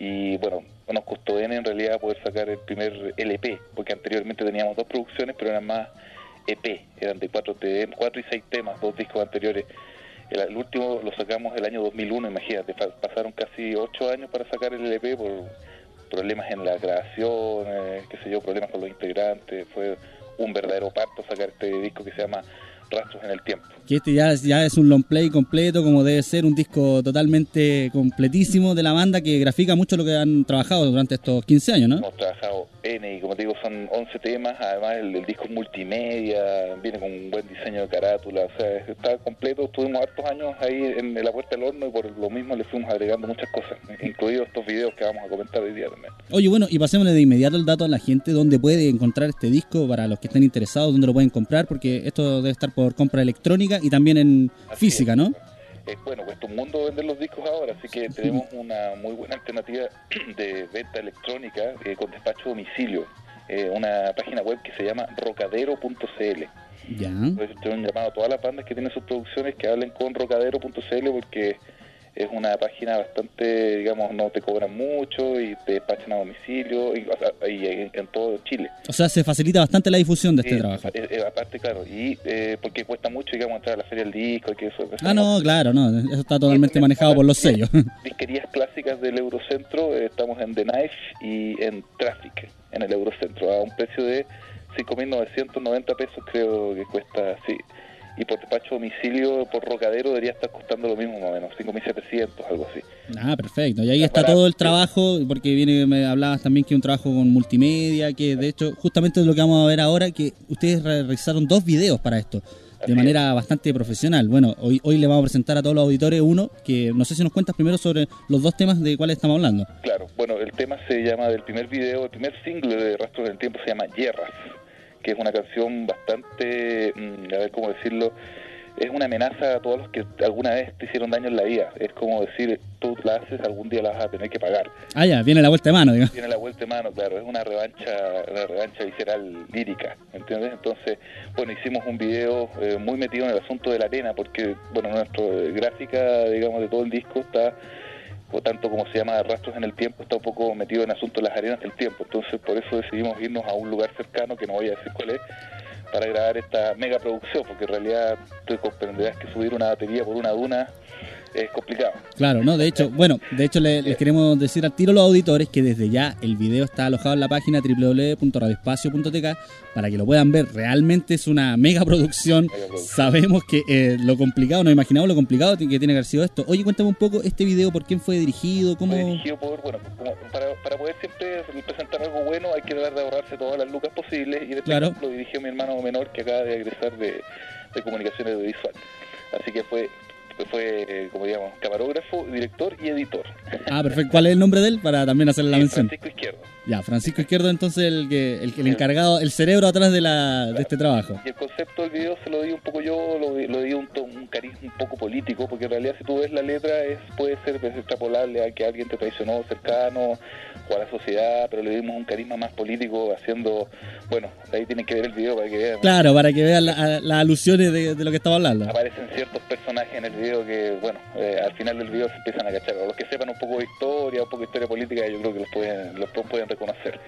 Y bueno, nos costó en, en realidad poder sacar el primer L P, porque anteriormente teníamos dos producciones, pero eran más E P, eran de cuatro, te- cuatro y seis temas, dos discos anteriores. El, el último lo sacamos el año dos mil uno, imagínate, fa- pasaron casi ocho años para sacar el L P por problemas en la grabación, eh, qué sé yo, problemas con los integrantes. Fue un verdadero parto sacar este disco que se llama Rastros en el Tiempo. Que este ya, ya es un long play completo, como debe ser, un disco totalmente completísimo de la banda que grafica mucho lo que han trabajado durante estos quince años, ¿no? Hemos trabajado N y como te digo son once temas, además el, el disco es multimedia, viene con un buen diseño de carátula, o sea, está completo. Estuvimos hartos años ahí en la puerta del horno y por lo mismo le fuimos agregando muchas cosas, incluidos estos videos que vamos a comentar hoy día también. Oye, bueno, y pasémosle de inmediato el dato a la gente, dónde puede encontrar este disco para los que estén interesados, dónde lo pueden comprar, porque esto debe estar por compra electrónica y también en Así física, es. ¿no? Eh, bueno, cuesta un mundo vender los discos ahora, así que tenemos una muy buena alternativa de venta electrónica eh, con despacho a domicilio, eh, una página web que se llama rocadero punto c l. Ya. Entonces, tengo un llamado a todas las bandas que tienen sus producciones que hablen con rocadero punto c l porque es una página bastante, digamos, no te cobran mucho y te despachan a domicilio y, o sea, y en, en todo Chile. O sea, se facilita bastante la difusión de este Eh, trabajo. eh, eh, aparte, claro, y eh, porque cuesta mucho, digamos, entrar a la feria del disco y que eso... eso Ah, no, claro, no, eso está totalmente manejado por los sellos. Disquerías clásicas del Eurocentro, eh, estamos en The Knife y en Traffic, en el Eurocentro, a un precio de cinco mil novecientos noventa pesos creo que cuesta, sí. Y por despacho a domicilio, por Rocadero, debería estar costando lo mismo más o menos, cinco mil setecientos, algo así. Ah, perfecto. Y ahí Está está todo barato, el sí. trabajo, porque viene, me hablabas también que un trabajo con multimedia, que de hecho, justamente es lo que vamos a ver ahora, que ustedes re- realizaron dos videos para esto, Así de manera bastante profesional. Bueno, hoy hoy le vamos a presentar a todos los auditores uno, que no sé si nos cuentas primero sobre los dos temas de cuáles estamos hablando. Claro, bueno, el tema se llama, del primer video, el primer single de Rastros del Tiempo se llama Yerras, que es una canción bastante, mmm, a ver cómo decirlo, es una amenaza a todos los que alguna vez te hicieron daño en la vida. Es como decir, tú la haces, algún día la vas a tener que pagar. Ah, ya, viene la vuelta de mano, digamos. Tiene la vuelta de mano, claro, es una revancha, una revancha visceral lírica, ¿entiendes? Entonces, bueno, hicimos un video eh, muy metido en el asunto de la arena, porque, bueno, nuestra eh, gráfica, digamos, de todo el disco está, o tanto como se llama Rastros en el Tiempo, está un poco metido en el asunto de las arenas del tiempo. Entonces, por eso decidimos irnos a un lugar cercano, que no voy a decir cuál es, para grabar esta mega producción, porque en realidad tú comprenderás que subir una batería por una duna es complicado. Claro, no, de hecho, bueno, de hecho le- les queremos decir al tiro a los auditores que desde ya el video está alojado en la página doble u doble u doble u punto radio espacio punto t k para que lo puedan ver. Realmente es una mega producción. Mega producción. Sabemos que eh, lo complicado, nos imaginamos lo complicado que tiene que haber sido esto. Oye, cuéntame un poco este video, ¿por quién fue dirigido? ¿Cómo? Fue dirigido por, bueno, como para, para poder siempre presentar algo bueno hay que tratar de ahorrarse todas las lucas posibles y de este Claro. caso lo dirigió mi hermano menor que acaba de egresar de, de comunicación audiovisual. Así que fue, fue eh, como digamos, camarógrafo, director y editor. Ah, perfecto. ¿Cuál es el nombre de él? Para también hacerle la Y mención. Francisco Izquierdo. Ya, Francisco Izquierdo, entonces el que el, que- el encargado, el cerebro atrás de la de este trabajo. Y el concepto del video se lo di un poco yo, lo, di- lo di un, to- un cariz un poco político, porque en realidad si tú ves la letra es puede ser pues, extrapolable a que alguien te traicionó cercano o a la sociedad, pero le dimos un carisma más político haciendo, bueno, ahí tienen que ver el video para que vean. Claro, para que vean la- las alusiones de, de lo que estaba hablando. Aparecen ciertos personajes en el video que, bueno, eh, al final del video se empiezan a cachar. O los que sepan un poco de historia, un poco de historia política, yo creo que los pueden, los pueden reconocer.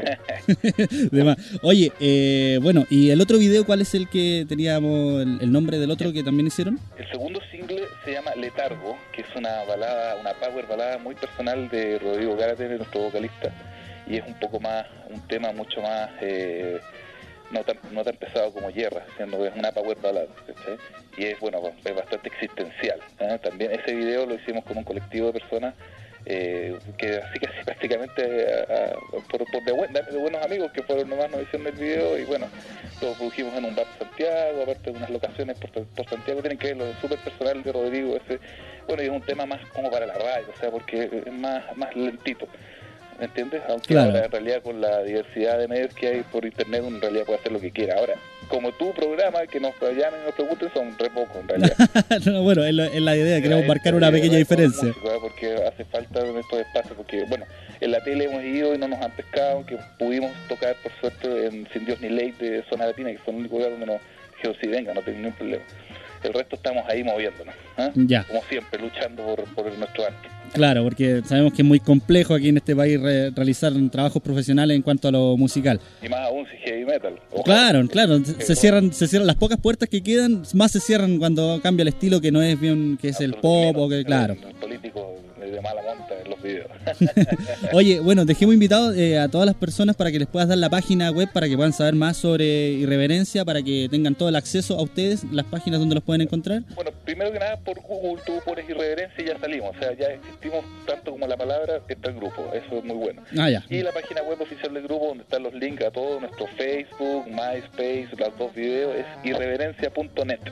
De más. Oye, eh, bueno, ¿y el otro video cuál es el que teníamos, el, el nombre del otro que también hicieron? El segundo single se llama Letargo, que es una balada, una power balada muy personal de Rodrigo Gárate, nuestro vocalista, y es un poco más, un tema mucho más, eh, no tan no tan pesado como Yerra, siendo que es una power balada, ¿cachai? Y es, bueno, es bastante existencial, ¿eh? También ese video lo hicimos con un colectivo de personas eh, que así que así prácticamente a- a- por, por de, buen- de buenos amigos que fueron nomás nos hicieron el video y bueno, lo produjimos en un bar Santiago, aparte de unas locaciones por, por Santiago, tienen que ver lo súper personal de Rodrigo, ese, bueno, y es un tema más como para la radio, o sea, porque es más, más lentito, ¿me entiendes? Aunque claro. Ahora en realidad con la diversidad de medios que hay por internet, uno en realidad puede hacer lo que quiera. Ahora, como tu programa, que nos llamen y nos pregunten, son re pocos en realidad. No, bueno, es, lo, es la idea, queremos marcar una pequeña diferencia. Músico, ¿eh? Porque hace falta en estos espacios, porque bueno, en la tele hemos ido y no nos han pescado, aunque pudimos tocar por suerte en Sin Dios ni Ley de Zona Latina, que fue el único lugar donde nos dijeron, sí, venga, no tengo ningún problema. El resto estamos ahí moviéndonos, ¿eh? Ya. Como siempre, luchando por, por nuestro arte. Claro, porque sabemos que es muy complejo aquí en este país re- realizar trabajos profesionales en cuanto a lo musical. Y más aún si heavy metal. Ojalá. Claro, claro, se, Que se no- cierran, se cierran las pocas puertas que quedan, más se cierran cuando cambia el estilo que no es bien, que es el pop o que, claro. El político de mala monta en los videos. Oye, bueno, dejemos invitados eh, a todas las personas para que les puedas dar la página web para que puedan saber más sobre Irreverencia, para que tengan todo el acceso a ustedes, las páginas donde los pueden encontrar. Bueno, primero que nada, por Google tú pones Irreverencia y ya salimos. O sea, ya existimos tanto como la palabra, está el grupo. Eso es muy bueno. Ah, ya. Y la página web oficial del grupo, donde están los links a todo, nuestro Facebook, MySpace, los dos videos, es irreverencia punto net.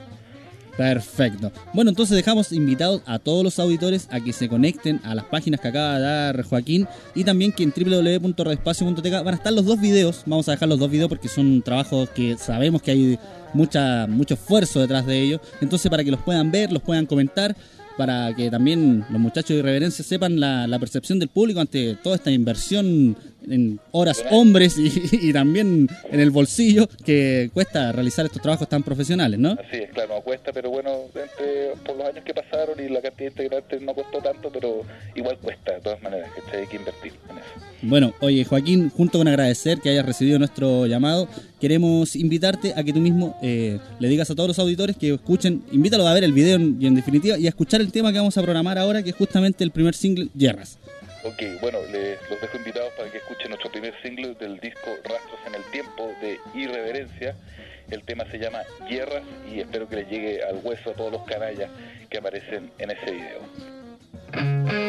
Perfecto. Bueno, entonces dejamos invitados a todos los auditores a que se conecten a las páginas que acaba de dar Joaquín y también que en doble u doble u doble u punto radioespacio punto t k van a estar los dos videos. Vamos a dejar los dos videos porque son trabajos que sabemos que hay mucha mucho esfuerzo detrás de ellos. Entonces, para que los puedan ver, los puedan comentar, para que también los muchachos de Irreverencia sepan la, la percepción del público ante toda esta inversión en horas hombres y, y también en el bolsillo que cuesta realizar estos trabajos tan profesionales, ¿no? Así es, claro, no cuesta, pero bueno, entre, por los años que pasaron y la cantidad de integrantes no costó tanto, pero igual cuesta de todas maneras, que hay que invertir en eso. Bueno, oye Joaquín, junto con agradecer que hayas recibido nuestro llamado, queremos invitarte a que tú mismo eh, le digas a todos los auditores que escuchen, invítalos a ver el video en, y en definitiva y a escuchar el tema que vamos a programar ahora, que es justamente el primer single, Yerras. Ok, bueno, les los dejo invitados para que escuchen nuestro primer single del disco Rastros en el Tiempo de Irreverencia. El tema se llama Yerras y espero que les llegue al hueso a todos los canallas que aparecen en ese video.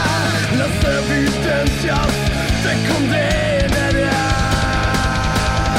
Te condenarán.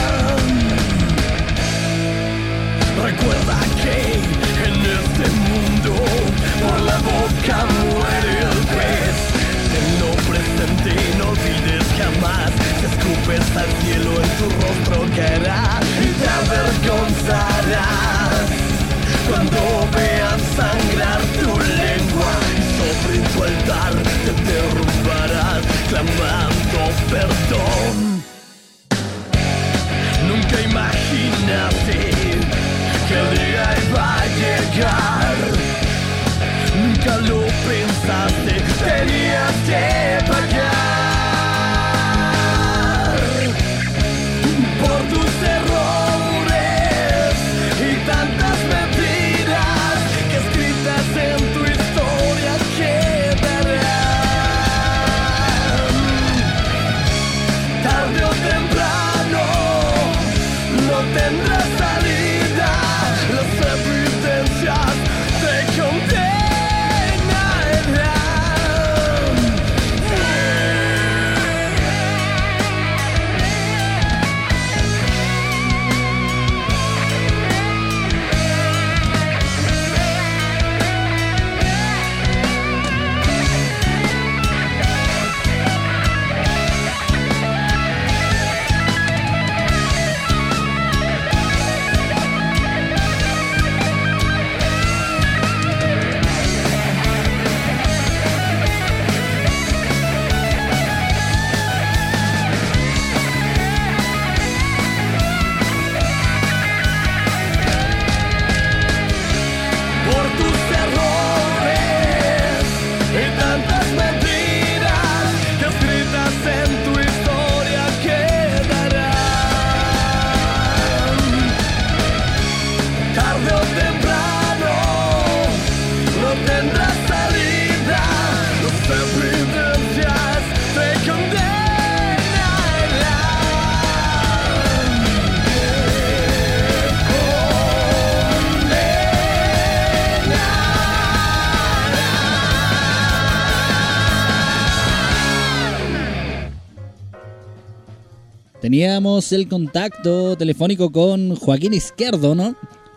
teníamos el contacto telefónico con Joaquín Izquierdo, ¿no?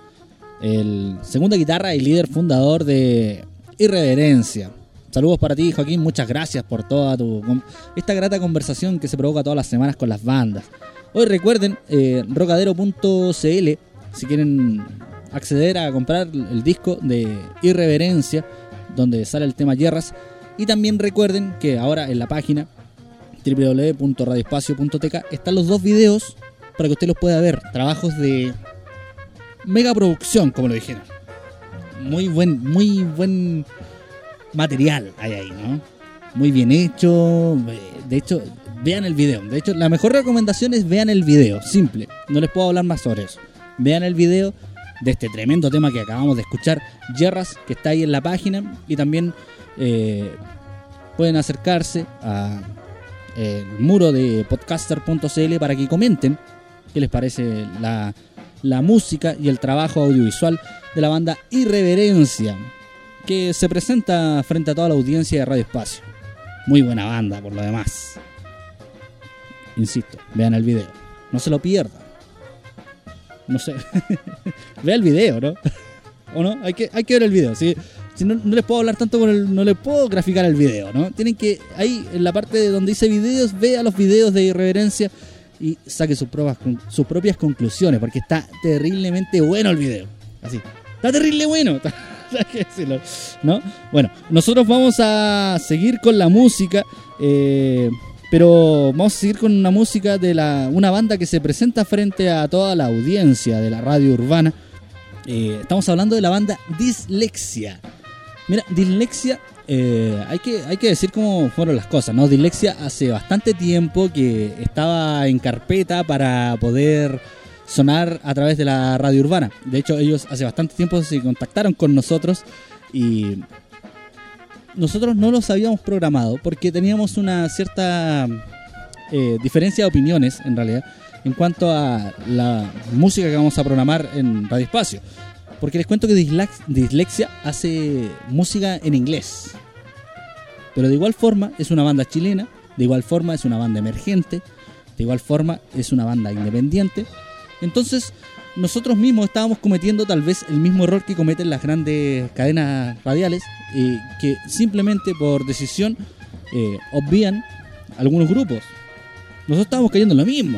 El segunda guitarra y líder fundador de Irreverencia. Saludos para ti, Joaquín, muchas gracias por toda tu esta grata conversación que se provoca todas las semanas con las bandas. Hoy recuerden, eh, rocadero punto c l, si quieren acceder a comprar el disco de Irreverencia, donde sale el tema Yerras. Y también recuerden que ahora en la página doble u doble u doble u punto radio espacio punto t k están los dos videos para que usted los pueda ver. Trabajos de mega producción, como lo dijeron. Muy buen, muy buen material hay ahí, ¿no? Muy bien hecho. De hecho, vean el video. De hecho, la mejor recomendación es vean el video. Simple. No les puedo hablar más sobre eso. Vean el video de este tremendo tema que acabamos de escuchar, Yerras, que está ahí en la página. Y también eh, pueden acercarse a el muro de podcaster punto c l para que comenten qué les parece la, la música y el trabajo audiovisual de la banda Irreverencia, que se presenta frente a toda la audiencia de Radio Espacio. Muy buena banda, por lo demás. Insisto, vean el video. No se lo pierdan. No sé. Vea el video, ¿no? ¿O no? Hay que, hay que ver el video. ¿Sí? Si no, no les puedo hablar tanto con el... No les puedo graficar el video, ¿no? Tienen que... Ahí, en la parte de donde dice videos, vea los videos de Irreverencia y saque sus propias, sus propias conclusiones, porque está terriblemente bueno el video. Así. Está terrible bueno. Hay que decirlo, ¿no? Bueno, nosotros vamos a seguir con la música, eh, pero vamos a seguir con una música de la una banda que se presenta frente a toda la audiencia de la radio urbana. Eh, estamos hablando de la banda Dislexia. Mira, Dislexia, eh, hay que hay que decir cómo fueron las cosas, ¿no? Dislexia hace bastante tiempo que estaba en carpeta para poder sonar a través de la radio urbana. De hecho, ellos hace bastante tiempo se contactaron con nosotros y nosotros no los habíamos programado porque teníamos una cierta eh, diferencia de opiniones, en realidad, en cuanto a la música que vamos a programar en Radio Espacio. Porque les cuento que Dislexia hace música en inglés. Pero de igual forma es una banda chilena, de igual forma es una banda emergente, de igual forma es una banda independiente. Entonces, nosotros mismos estábamos cometiendo tal vez el mismo error que cometen las grandes cadenas radiales, eh, que simplemente por decisión eh, obvían algunos grupos. Nosotros estábamos cayendo en lo mismo.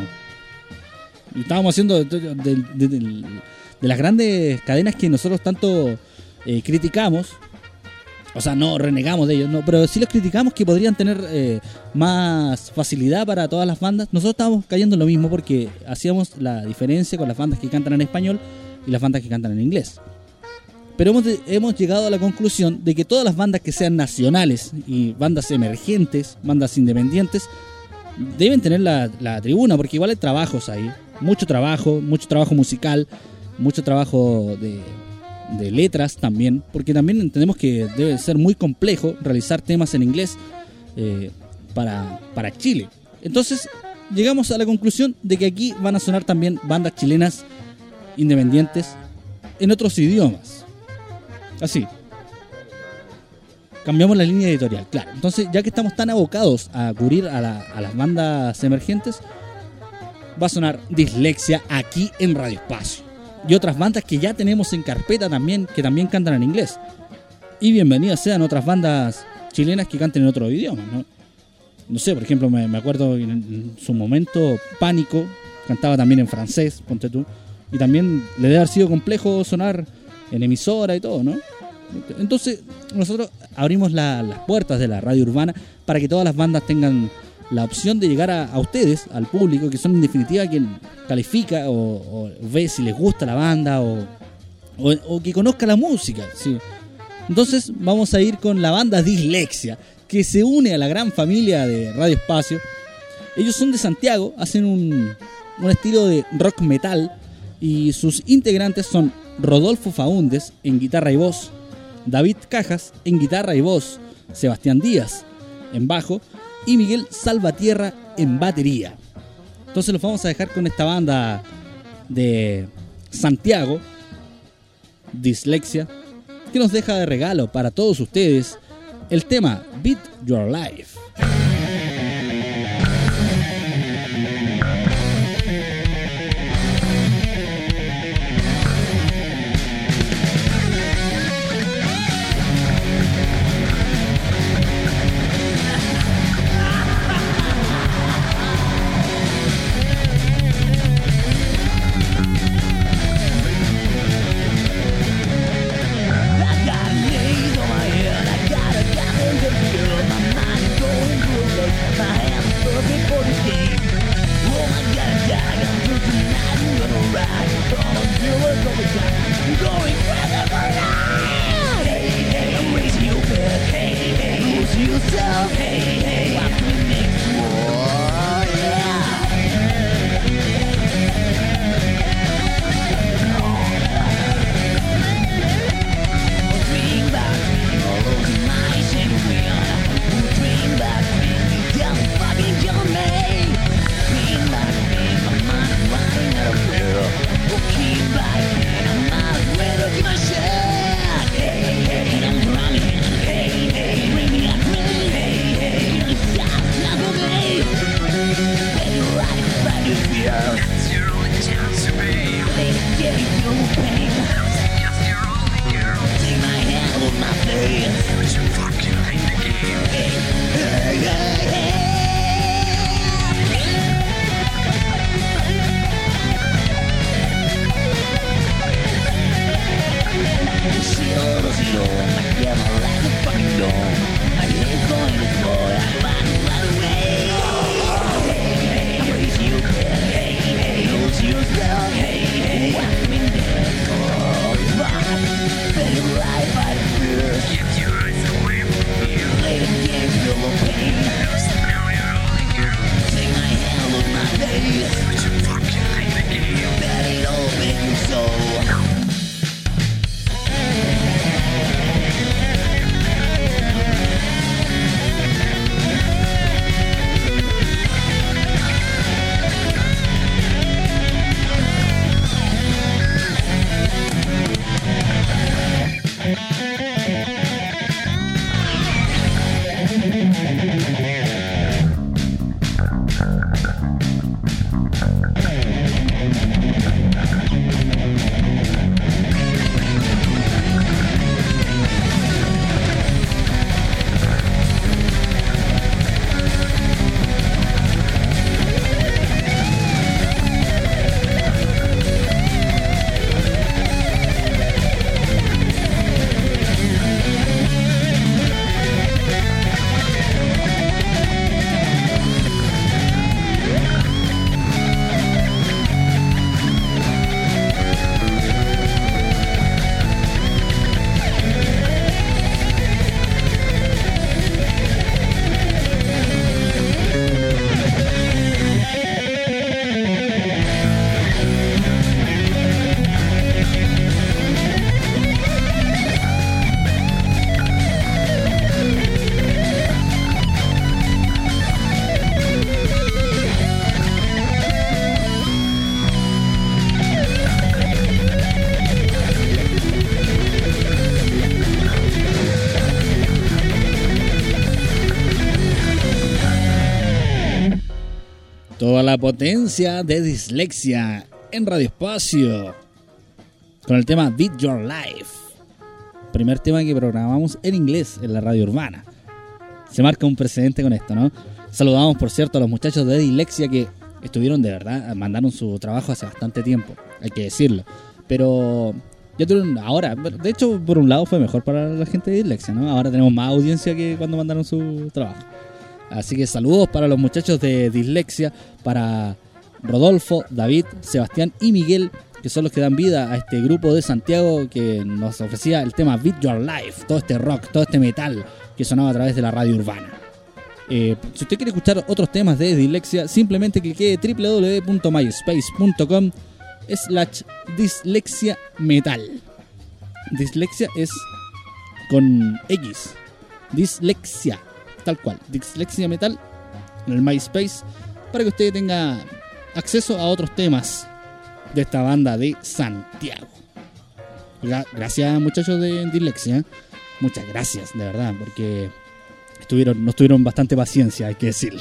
Y estábamos haciendo de, de, de, de, de las grandes cadenas que nosotros tanto eh, criticamos. O sea, no renegamos de ellos, no, pero sí los criticamos que podrían tener eh, más facilidad para todas las bandas. Nosotros estábamos cayendo en lo mismo porque hacíamos la diferencia con las bandas que cantan en español y las bandas que cantan en inglés. Pero hemos, de, hemos llegado a la conclusión de que todas las bandas que sean nacionales y bandas emergentes, bandas independientes, deben tener la, la tribuna, porque igual hay trabajos ahí. Mucho trabajo, mucho trabajo musical, mucho trabajo de... de letras también, porque también entendemos que debe ser muy complejo realizar temas en inglés eh, para, para Chile. Entonces llegamos a la conclusión de que aquí van a sonar también bandas chilenas independientes en otros idiomas. Así. Cambiamos la línea editorial, claro. Entonces, ya que estamos tan abocados a cubrir a, la, a las bandas emergentes, va a sonar Dislexia aquí en Radio Espacio. Y otras bandas que ya tenemos en carpeta también, que también cantan en inglés. Y bienvenidas sean otras bandas chilenas que canten en otro idioma, ¿no? No sé, por ejemplo, me, me acuerdo en, en su momento Pánico cantaba también en francés, ponte tú. Y también le debe haber sido complejo sonar en emisora y todo, ¿no? Entonces, nosotros abrimos la, las puertas de la radio urbana para que todas las bandas tengan la opción de llegar a, a ustedes, al público, que son en definitiva quien califica o, o ve si les gusta la banda o, o, o que conozca la música, ¿sí? Entonces vamos a ir con la banda Dislexia, que se une a la gran familia de Radio Espacio. Ellos son de Santiago, hacen un, un estilo de rock metal y sus integrantes son Rodolfo Faúndez en guitarra y voz, David Cajas en guitarra y voz, Sebastián Díaz en bajo y Miguel Salvatierra en batería. Entonces los vamos a dejar con esta banda de Santiago, Dislexia, que nos deja de regalo para todos ustedes el tema Beat Your Life. Toda la potencia de Dislexia en Radio Espacio con el tema Beat Your Life, primer tema que programamos en inglés en la radio urbana. Se marca un precedente con esto, ¿no? Saludamos, por cierto, a los muchachos de Dislexia que estuvieron de verdad, mandaron su trabajo hace bastante tiempo, hay que decirlo, pero ya tuvieron ahora, de hecho por un lado fue mejor para la gente de Dislexia, ¿no? Ahora tenemos más audiencia que cuando mandaron su trabajo. Así que saludos para los muchachos de Dislexia, para Rodolfo, David, Sebastián y Miguel, que son los que dan vida a este grupo de Santiago que nos ofrecía el tema Beat Your Life, todo este rock, todo este metal que sonaba a través de la radio urbana. Eh, si usted quiere escuchar otros temas de Dislexia, simplemente clique doble u doble u doble u punto myspace punto com slash dislexia metal. Dislexia es con X. Dislexia. Tal cual, Dislexia Metal en el MySpace, para que usted tenga acceso a otros temas de esta banda de Santiago. Gracias, muchachos de Dislexia, muchas gracias, de verdad, porque estuvieron, nos tuvieron bastante paciencia, hay que decirlo.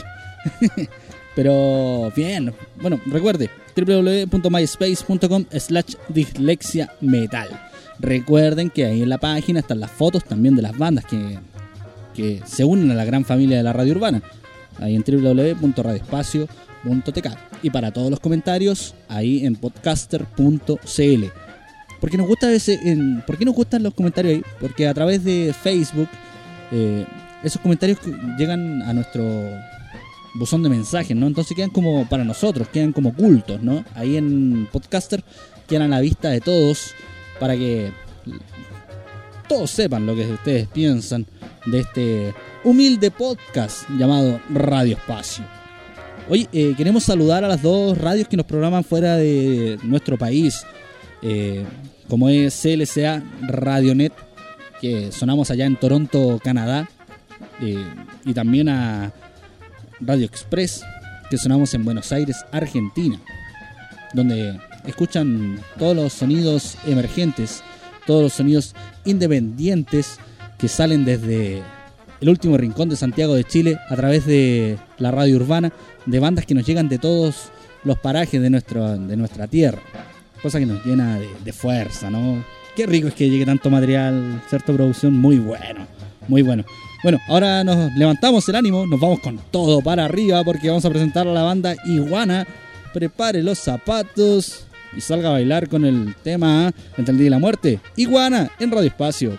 Pero bien, bueno, recuerde doble u doble u doble u punto myspace punto com slash dislexia metal. Recuerden que ahí en la página están las fotos también de las bandas que que se unen a la gran familia de la radio urbana, ahí en doble u doble u doble u punto radio espacio punto t k, y para todos los comentarios ahí en podcaster punto c l. ¿Por qué nos gusta ese, en, ¿por qué nos gustan los comentarios ahí? Porque a través de Facebook eh, esos comentarios llegan a nuestro buzón de mensajes, ¿no? Entonces quedan como para nosotros, quedan como ocultos, ¿no? Ahí en Podcaster quedan a la vista de todos para que todos sepan lo que ustedes piensan de este humilde podcast llamado Radio Espacio. Hoy eh, queremos saludar a las dos radios que nos programan fuera de nuestro país, eh, como es C L C A Radionet, que sonamos allá en Toronto, Canadá, eh, y también a Radio Express, que sonamos en Buenos Aires, Argentina, donde escuchan todos los sonidos emergentes, todos los sonidos independientes que salen desde el último rincón de Santiago de Chile a través de la radio urbana, de bandas que nos llegan de todos los parajes de, nuestro, de nuestra tierra, cosa que nos llena de, de fuerza, ¿no? Qué rico es que llegue tanto material, cierta producción, muy bueno, muy bueno. Bueno, ahora nos levantamos el ánimo, nos vamos con todo para arriba porque vamos a presentar a la banda Iguana. Prepare los zapatos y salga a bailar con el tema Entre el Día y la Muerte. Iguana en Radio Espacio.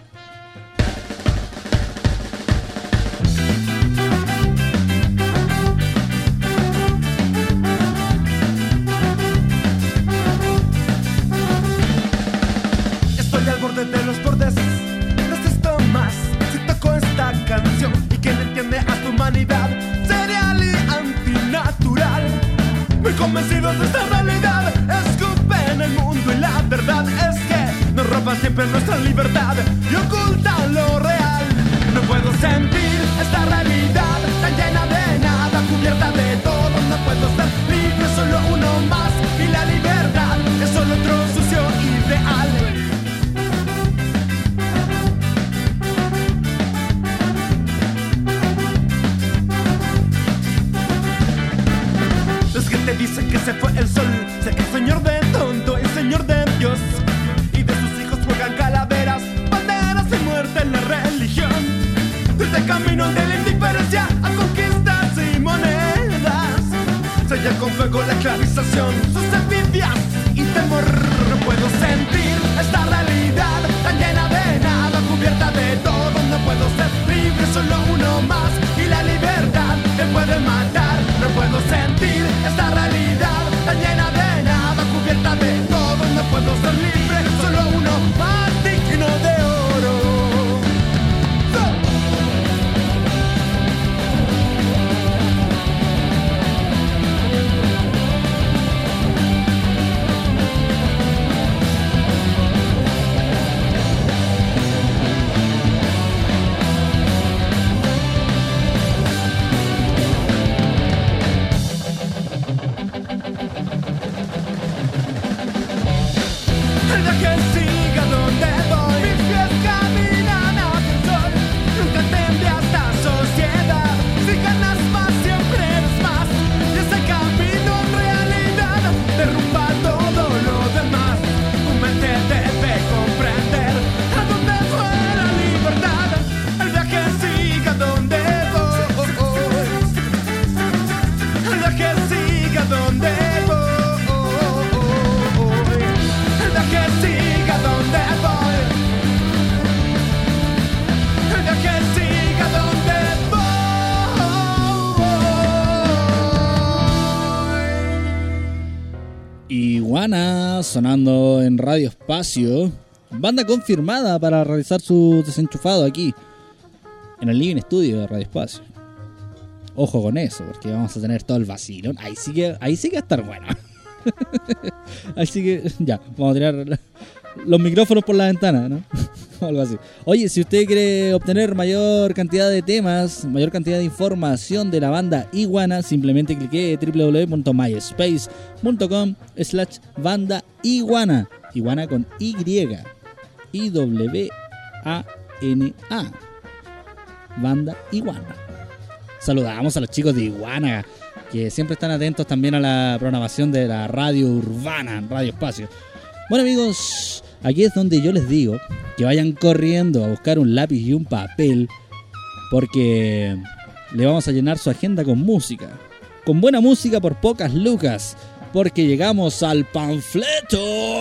Estoy al borde de los bordes, resisto más. Si toco esta canción y quien entiende a tu humanidad, serial y antinatural. Muy convencidos de esta realidad, escupen el mundo y la verdad es que nos roban siempre nuestra libertad y ocultan lo real. No puedo sentir esta realidad tan llena de nada, cubierta de todo. No puedo ser libre, solo uno más, y la libertad es solo otro sucio ideal. que dicen que se fue el sol, sé que es señor de tonto y señor de Dios. Y de sus hijos juegan calaveras, banderas y muerte en la religión. Desde camino de la indiferencia a conquistas y monedas, sella con fuego la esclavización, sus envidias y temor. No puedo sentir esta realidad tan llena de nada, cubierta de todo. No puedo ser libre, solo uno más, y la libertad me puede matar. No puedo sentir esta realidad tan llena de nada, cubierta de todo. No puedo ser libre, solo uno más, digno de oro. Sonando en Radio Espacio, banda confirmada para realizar su desenchufado aquí en el Living Studio de Radio Espacio. Ojo con eso, porque vamos a tener todo el vacilón. Ahí sí que, ahí sí que va a estar bueno. Así que ya, vamos a tirar los micrófonos por la ventana, ¿no? Algo así. Oye, si usted quiere obtener mayor cantidad de temas, mayor cantidad de información de la banda Iguana, simplemente clique doble u doble u doble u punto myspace punto com slash banda Iguana. Iguana con Y. I W A N A. Banda Iguana. Saludamos a los chicos de Iguana, que siempre están atentos también a la programación de la radio urbana, Radio Espacio. Bueno, amigos, aquí es donde yo les digo que vayan corriendo a buscar un lápiz y un papel, porque le vamos a llenar su agenda con música. Con buena música por pocas lucas, porque llegamos al panfleto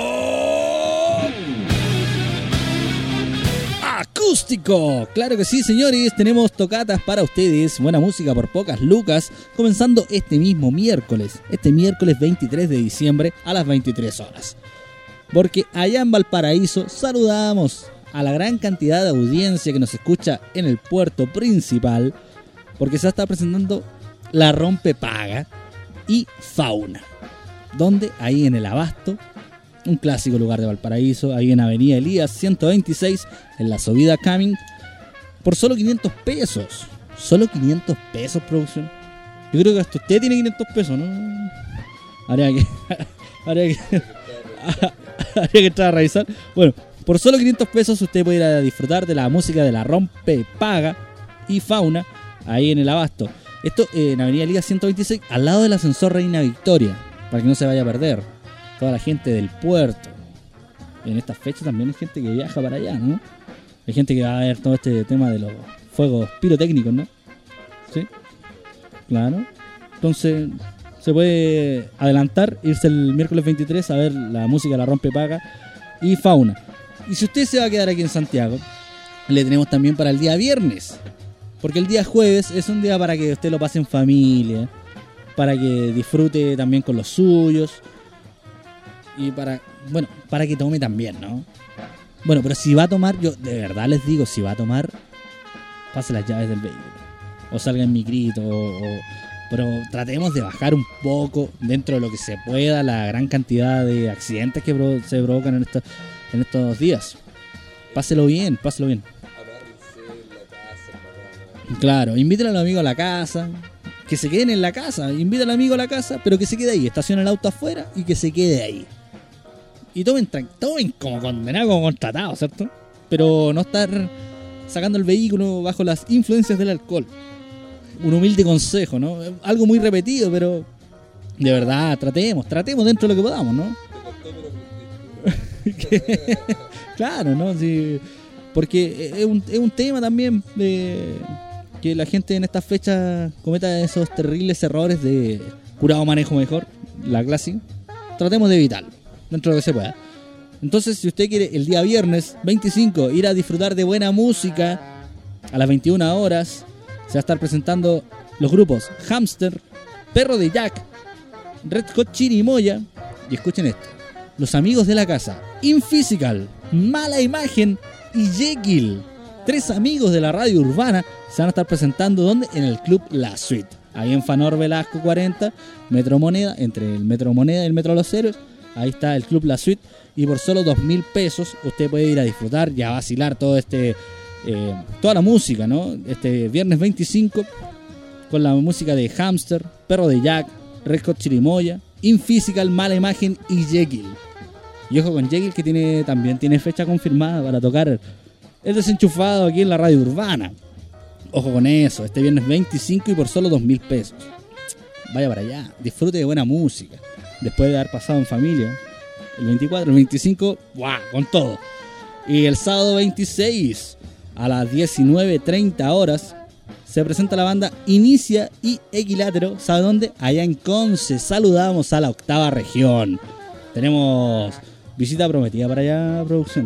acústico. Claro que sí, señores, tenemos tocatas para ustedes, buena música por pocas lucas, comenzando este mismo miércoles, este miércoles veintitrés de diciembre a las veintitrés horas. Porque allá en Valparaíso saludamos a la gran cantidad de audiencia que nos escucha en el puerto principal, porque se está presentando La Rompepaga y Fauna, donde ahí en el Abasto, un clásico lugar de Valparaíso, ahí en Avenida Elías ciento veintiséis, en la subida Coming, por solo quinientos pesos. Solo quinientos pesos, producción. Yo creo que hasta usted tiene quinientos pesos, ¿no? Habría que... habría que... habría que entrar a revisar. Bueno, por solo quinientos pesos usted puede ir a disfrutar de la música de La Rompepaga y Fauna, ahí en el Abasto. Esto eh, en Avenida Elías ciento veintiséis, al lado del ascensor Reina Victoria, para que no se vaya a perder. Toda la gente del puerto. En estas fechas también hay gente que viaja para allá, ¿no? Hay gente que va a ver todo este tema de los fuegos pirotécnicos, ¿no? ¿Sí? Claro. Entonces se puede adelantar, irse el miércoles veintitrés a ver la música de La Rompepaga y Fauna. Y si usted se va a quedar aquí en Santiago, le tenemos también para el día viernes, porque el día jueves es un día para que usted lo pase en familia, para que disfrute también con los suyos y para, bueno, para que tome también, ¿no? Bueno, pero si va a tomar, yo de verdad les digo, si va a tomar, pase las llaves del vehículo o salga en micrito o, o pero tratemos de bajar un poco dentro de lo que se pueda la gran cantidad de accidentes que pro- se provocan en estos, en estos días. Páselo bien, páselo bien. Claro, invítale al amigo a la casa, que se queden en la casa, invita al amigo a la casa, pero que se quede ahí, estaciona el auto afuera y que se quede ahí. Y tomen, tomen como condenados, como contratados, ¿cierto? Pero no estar sacando el vehículo bajo las influencias del alcohol. Un humilde consejo, ¿no? Algo muy repetido, pero De verdad, tratemos, tratemos dentro de lo que podamos, ¿no? Claro, ¿no? Sí, porque es un, es un tema también de que la gente en estas fechas cometa esos terribles errores de curado manejo mejor, la clásica. Tratemos de evitarlo, dentro de lo que se pueda. Entonces, si usted quiere el día viernes veinticinco ir a disfrutar de buena música, a las veintiuna horas se va a estar presentando los grupos Hamster, Perro de Jack, Red Hot Chirimoya, y escuchen esto, Los Amigos de la Casa, Infisical, Mala Imagen y Jekyll. Tres amigos de la radio urbana se van a estar presentando, ¿dónde? En el Club La Suite, ahí en Fanor Velasco cuarenta, Metro Moneda, entre el Metro Moneda y el Metro Los Héroes. Ahí está el Club La Suite, y por solo dos mil pesos usted puede ir a disfrutar y a vacilar todo este eh, toda la música, ¿no? Este viernes veinticinco con la música de Hamster, Perro de Jack, Red Hot Chirimoya, Infisical, Mala Imagen y Jekyll. Y ojo con Jekyll, que tiene también tiene fecha confirmada para tocar el desenchufado aquí en la radio urbana. Ojo con eso, este viernes veinticinco y por solo dos mil pesos. Vaya para allá, disfrute de buena música. Después de haber pasado en familia, el veinticuatro, el veinticinco, ¡guau! Con todo. Y el sábado veintiséis, a las diecinueve treinta horas, se presenta la banda Inicia y Equilátero. ¿Sabe dónde? Allá en Conce. Saludamos a la octava región. Tenemos visita prometida para allá, producción.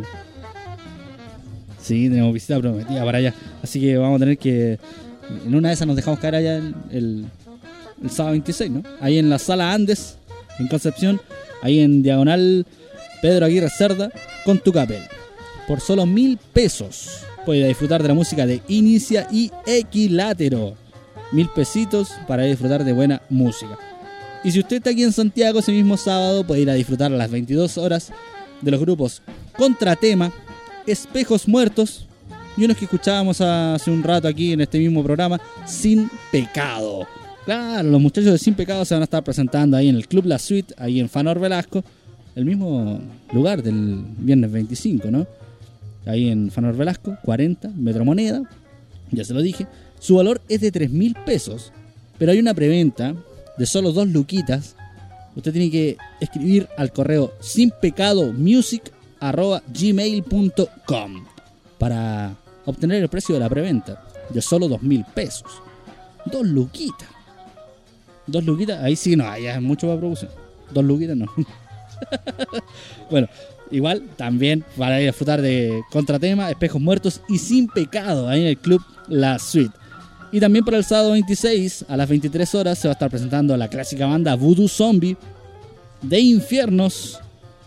Sí, tenemos visita prometida para allá. Así que vamos a tener que... En una de esas nos dejamos caer allá el, el, el sábado veintiséis, ¿no? Ahí en la Sala Andes, en Concepción. Ahí en diagonal Pedro Aguirre Cerda, con tu capel. Por solo mil pesos puedes disfrutar de la música de Inicia y Equilátero. Mil pesitos para disfrutar de buena música. Y si usted está aquí en Santiago ese mismo sábado, puede ir a disfrutar a las veintidós horas de los grupos Contratema, Espejos Muertos y unos que escuchábamos hace un rato aquí en este mismo programa, Sin Pecado. Claro, los muchachos de Sin Pecado se van a estar presentando ahí en el Club La Suite, ahí en Fanor Velasco, el mismo lugar del viernes veinticinco, ¿no? Ahí en Fanor Velasco, cuarenta, Metro Moneda, ya se lo dije. Su valor es de tres mil pesos, pero hay una preventa de solo dos luquitas. Usted tiene que escribir al correo sinpecadomusic arroba gmail punto com para obtener el precio de la preventa de solo dos mil pesos. Dos luquitas. Dos luquitas, ahí sí no, ahí es mucho para producción. Dos luquitas no. Bueno, igual también para ir a disfrutar de Contratema, Espejos Muertos y Sin Pecado ahí en el Club La Suite. Y también para el sábado veintiséis a las veintitrés horas se va a estar presentando la clásica banda Voodoo Zombie, de Infiernos,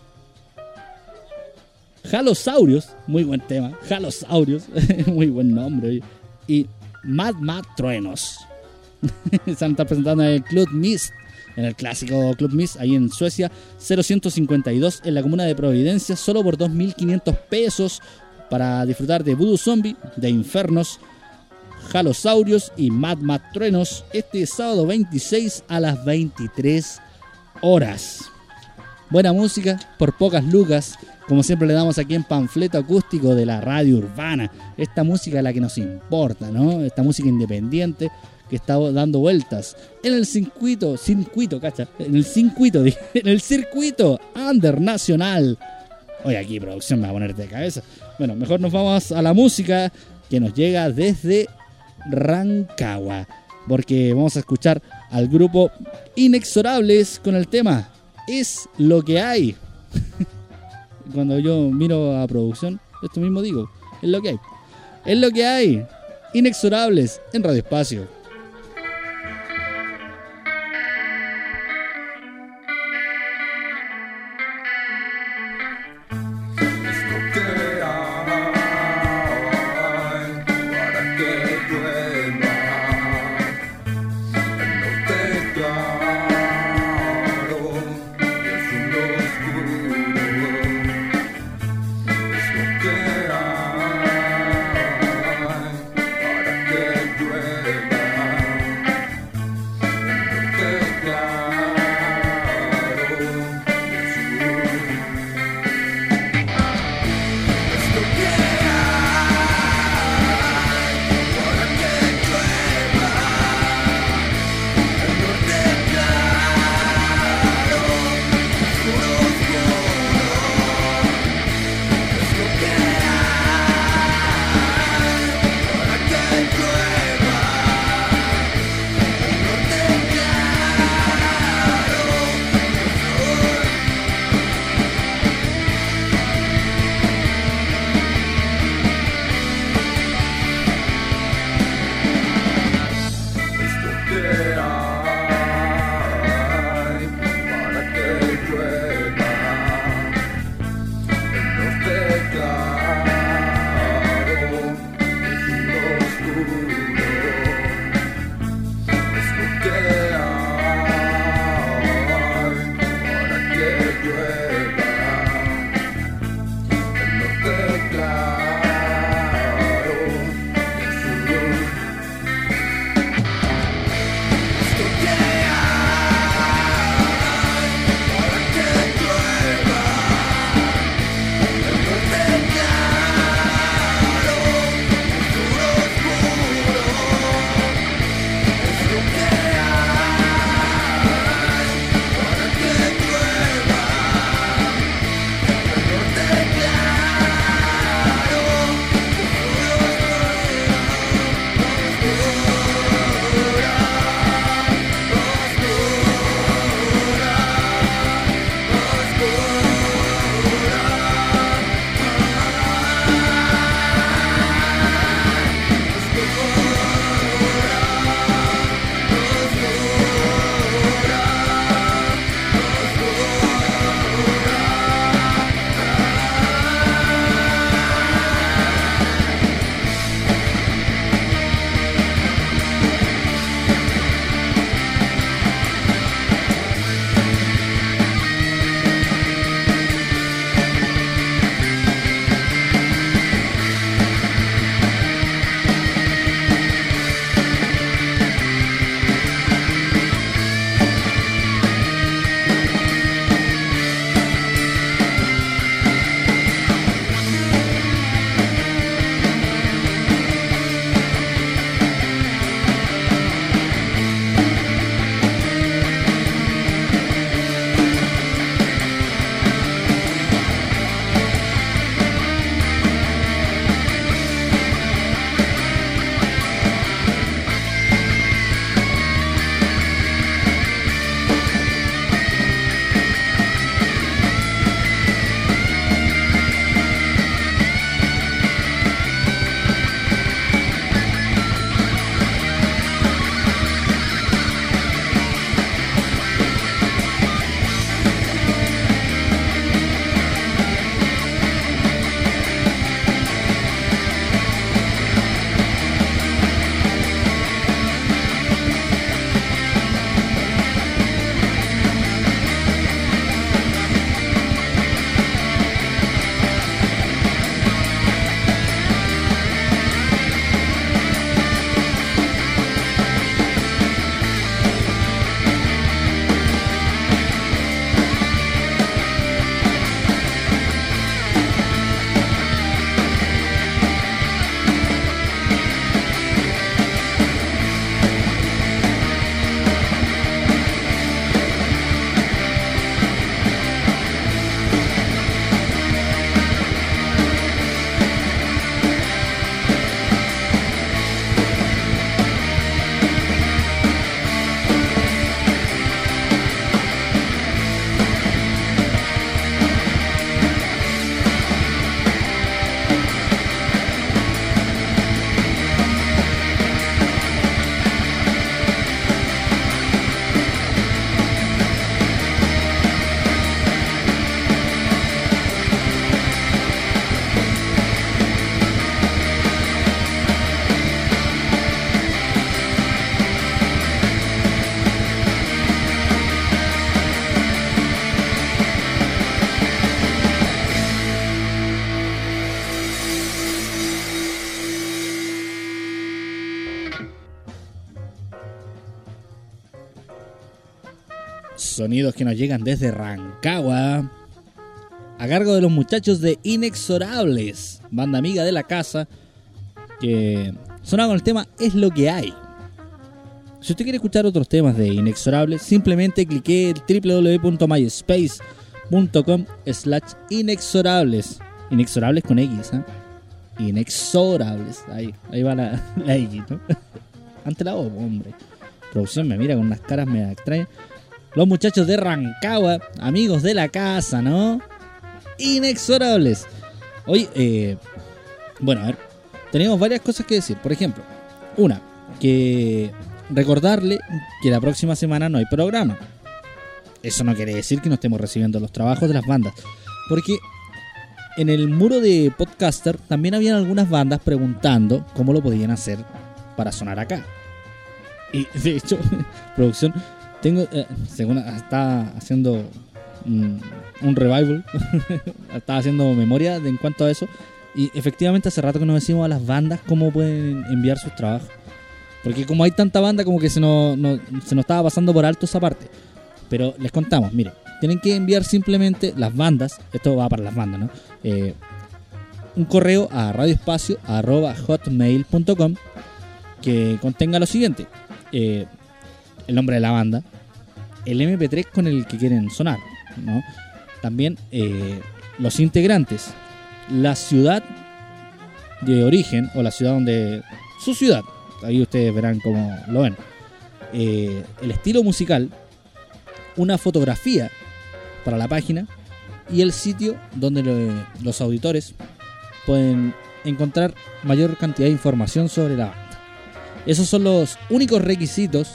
Halosaurios, muy buen tema, Halosaurios, muy buen nombre, y Mad Mad Truenos. Se van a estar presentando en el Club Mist, en el clásico Club Mist, ahí en Suecia, cero ciento cincuenta y dos, en la comuna de Providencia, solo por dos mil quinientos pesos para disfrutar de Voodoo Zombie, de Infernos, Halosaurios y Mad Mad Truenos, este sábado veintiséis a las veintitrés horas. Buena música por pocas lucas, como siempre le damos aquí en Panfleto Acústico de la radio urbana. Esta música es la que nos importa, ¿no? Esta música independiente que está dando vueltas en el circuito, circuito, cacha, en el circuito, en el circuito under nacional. Oye, aquí producción me va a poner de cabeza. Bueno, mejor nos vamos a la música que nos llega desde Rancagua, porque vamos a escuchar al grupo Inexorables con el tema Es lo que hay. Cuando yo miro a producción, esto mismo digo, es lo que hay. Es lo que hay. Inexorables en Radio Espacio. Para que llueva. Sonidos que nos llegan desde Rancagua, a cargo de los muchachos de Inexorables, banda amiga de la casa, que sonaba con el tema Es lo que hay. Si usted quiere escuchar otros temas de Inexorables, simplemente clique en doble u doble u doble u punto myspace punto com slash inexorables. Inexorables con X, ¿eh? Inexorables. Ahí, ahí va la, la X, ¿no? Ante la O, hombre. Producción me mira con unas caras medio extrañas. Los muchachos de Rancagua, amigos de la casa, ¿no? Inexorables. Hoy, eh, bueno, a ver, tenemos varias cosas que decir. Por ejemplo, una, que recordarle que la próxima semana no hay programa. Eso no quiere decir que no estemos recibiendo los trabajos de las bandas, porque en el muro de Podcaster también habían algunas bandas preguntando cómo lo podían hacer para sonar acá. Y de hecho, producción, tengo, eh, según está haciendo un, un revival, está haciendo memoria de en cuanto a eso, y efectivamente hace rato que nos decimos a las bandas cómo pueden enviar sus trabajos, porque como hay tanta banda, como que se nos, no, se nos estaba pasando por alto esa parte. Pero les contamos, miren, tienen que enviar simplemente las bandas, esto va para las bandas, ¿no? Eh, un correo a radioespacio arroba hotmail punto com que contenga lo siguiente: eh, el nombre de la banda, el eme pe tres con el que quieren sonar, ¿no? También eh, los integrantes, la ciudad de origen o la ciudad donde... su ciudad, ahí ustedes verán cómo lo ven, eh, el estilo musical, una fotografía para la página y el sitio donde lo, los auditores pueden encontrar mayor cantidad de información sobre la banda. Esos son los únicos requisitos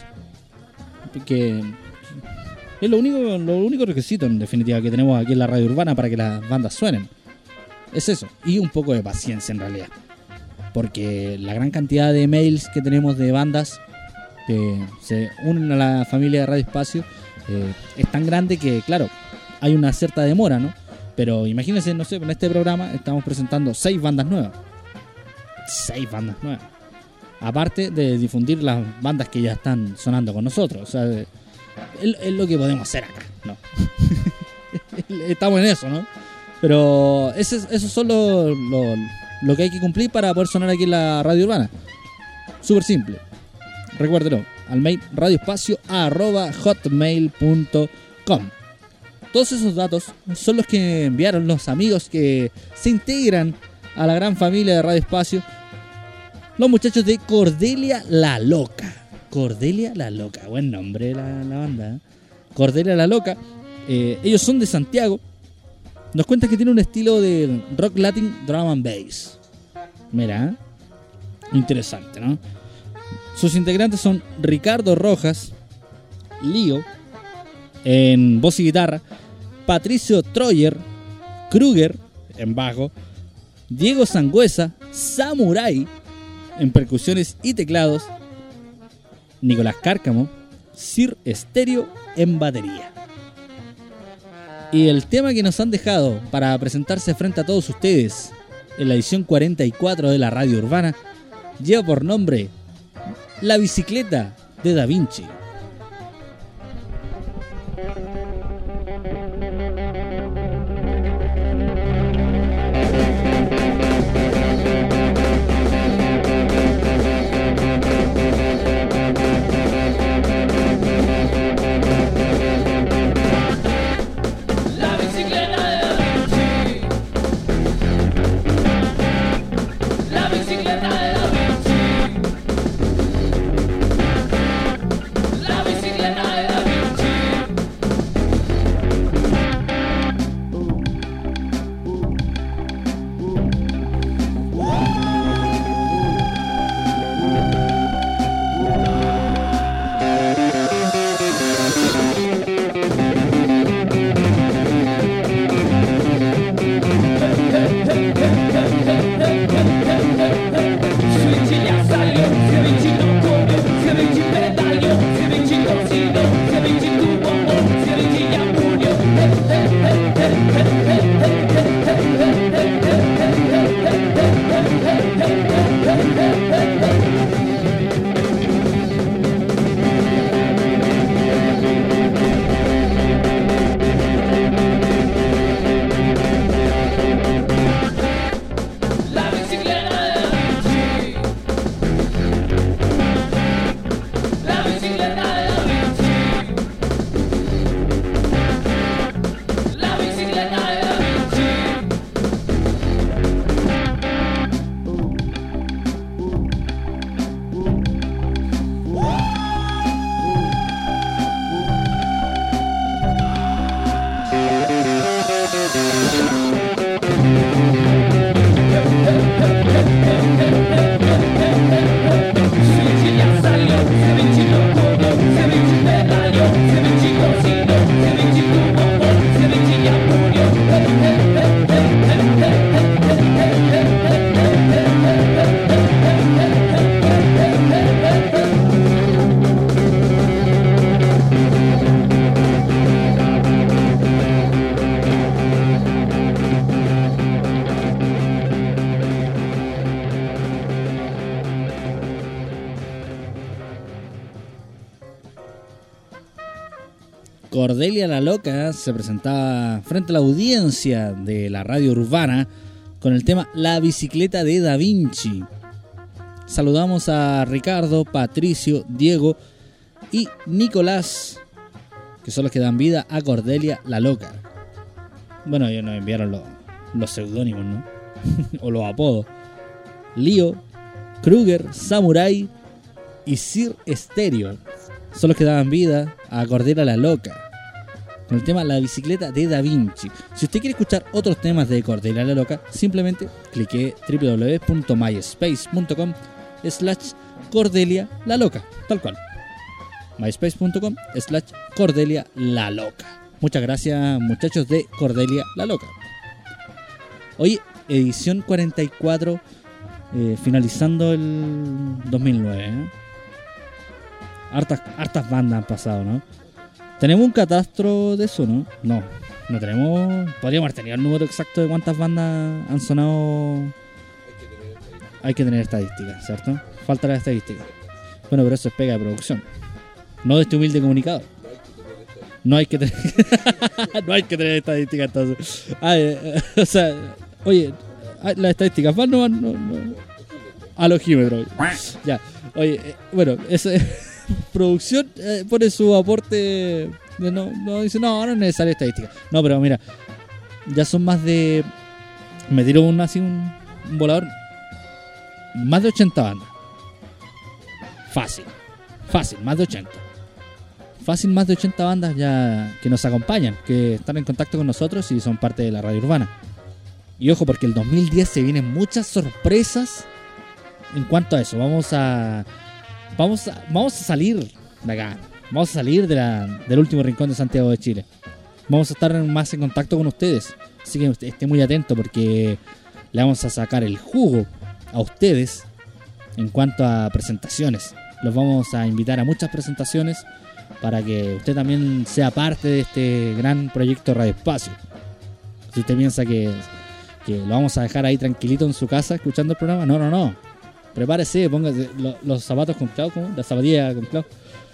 que es lo único, lo único requisito en definitiva que tenemos aquí en la radio urbana para que las bandas suenen. Es eso, y un poco de paciencia en realidad, porque la gran cantidad de mails que tenemos de bandas que se unen a la familia de Radio Espacio eh, es tan grande que, claro, hay una cierta demora, ¿no? Pero imagínense, no sé, en este programa estamos presentando seis bandas nuevas. Seis bandas nuevas. Aparte de difundir las bandas que ya están sonando con nosotros. O sea, es, es lo que podemos hacer acá, ¿no? Estamos en eso, ¿no? Pero eso es solo lo, lo que hay que cumplir para poder sonar aquí en la radio urbana. Súper simple. Recuérdelo, al mail radioespacio arroba hotmail punto com. Todos esos datos son los que enviaron los amigos que se integran a la gran familia de Radio Espacio, los muchachos de Cordelia La Loca. Cordelia La Loca, buen nombre la, la banda, ¿eh? Cordelia La Loca. Eh, ellos son de Santiago. Nos cuentan que tiene un estilo de rock latin, drum and bass. Mira, ¿eh? Interesante, ¿no? Sus integrantes son Ricardo Rojas, Lío, en voz y guitarra, Patricio Troyer, Kruger, en bajo, Diego Sangüesa, Samurai, en percusiones y teclados, Nicolás Cárcamo, Sir Estéreo, en batería. Y el tema que nos han dejado para presentarse frente a todos ustedes en la edición cuarenta y cuatro de la Radio Urbana lleva por nombre La Bicicleta de Da Vinci. La bicicleta de Da Vinci. Cordelia la Loca se presentaba frente a la audiencia de la radio urbana con el tema La bicicleta de Da Vinci. Saludamos a Ricardo, Patricio, Diego y Nicolás, que son los que dan vida a Cordelia la Loca. Bueno, ellos nos enviaron los, los seudónimos, ¿no? O los apodos. Lío, Kruger, Samurai y Sir Stereo son los que daban vida a Cordelia la Loca con el tema La bicicleta de Da Vinci. Si usted quiere escuchar otros temas de Cordelia la Loca, simplemente clique w w w punto myspace punto com slash Cordelia la Loca, tal cual. myspace punto com slash Cordelia la Loca. Muchas gracias, muchachos de Cordelia la Loca. Hoy, edición cuarenta y cuatro, eh, finalizando el dos mil nueve, ¿eh? Hartas, hartas bandas han pasado, ¿no? ¿Tenemos un catastro de eso, no? No, no tenemos. Podríamos haber tenido el número exacto de cuántas bandas han sonado. Hay que tener estadísticas, ¿cierto? Falta la estadística. Bueno, pero eso es pega de producción, no de este humilde comunicador. No hay que tener no hay que tener estadísticas entonces. Ah, eh, o sea, oye, las estadísticas van, no van, no, no. Alogímetro. Ya, oye, eh, bueno, eso es. Producción eh, pone su aporte. No, no dice, no, no es necesaria estadística. No, pero mira, ya son más de. Me tiró un, así un, un volador. Más de ochenta bandas. Fácil, fácil, más de ochenta. Fácil, más de ochenta bandas ya que nos acompañan, que están en contacto con nosotros y son parte de la radio urbana. Y ojo, porque el dos mil diez se vienen muchas sorpresas en cuanto a eso. Vamos a. Vamos a, vamos a salir de acá. Vamos a salir de la, del último rincón de Santiago de Chile. Vamos a estar más en contacto con ustedes. Así que esté muy atento porque le vamos a sacar el jugo a ustedes en cuanto a presentaciones. Los vamos a invitar a muchas presentaciones para que usted también sea parte de este gran proyecto Radio Espacio. Si usted piensa que, que lo vamos a dejar ahí tranquilito en su casa escuchando el programa, no, no, no. Prepárese, póngase los, los zapatos con clavo, ¿cómo? La zapatilla con clavo.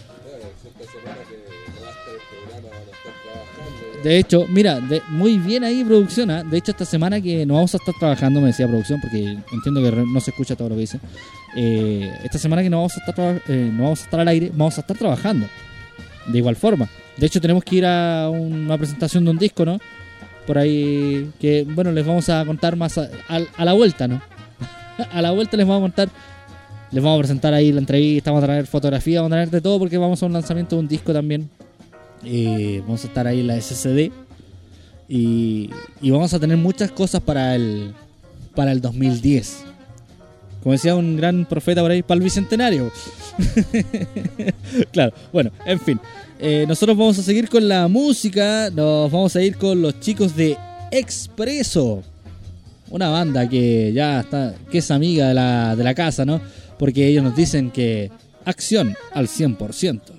De hecho, mira, de, muy bien ahí producción, ¿eh? De hecho, esta semana que no vamos a estar trabajando, me decía producción, porque entiendo que no se escucha todo lo que dice. Eh, esta semana que no vamos a estar eh, no vamos a estar al aire, vamos a estar trabajando. De igual forma. De hecho, tenemos que ir a una presentación de un disco, ¿no? Por ahí, que bueno, les vamos a contar más a, a, a la vuelta, ¿no? A la vuelta les vamos a contar, les vamos a presentar ahí la entrevista, vamos a traer fotografía, vamos a traer de todo porque vamos a un lanzamiento de un disco también. Eh, vamos a estar ahí en la S C D y, y vamos a tener muchas cosas para el para el dos mil diez. Como decía un gran profeta por ahí, para el bicentenario. Claro, bueno, en fin. Eh, nosotros vamos a seguir con la música, nos vamos a ir con los chicos de Expreso. Una banda que ya está, que es amiga de la, de la casa, ¿no? Porque ellos nos dicen que acción al cien por ciento.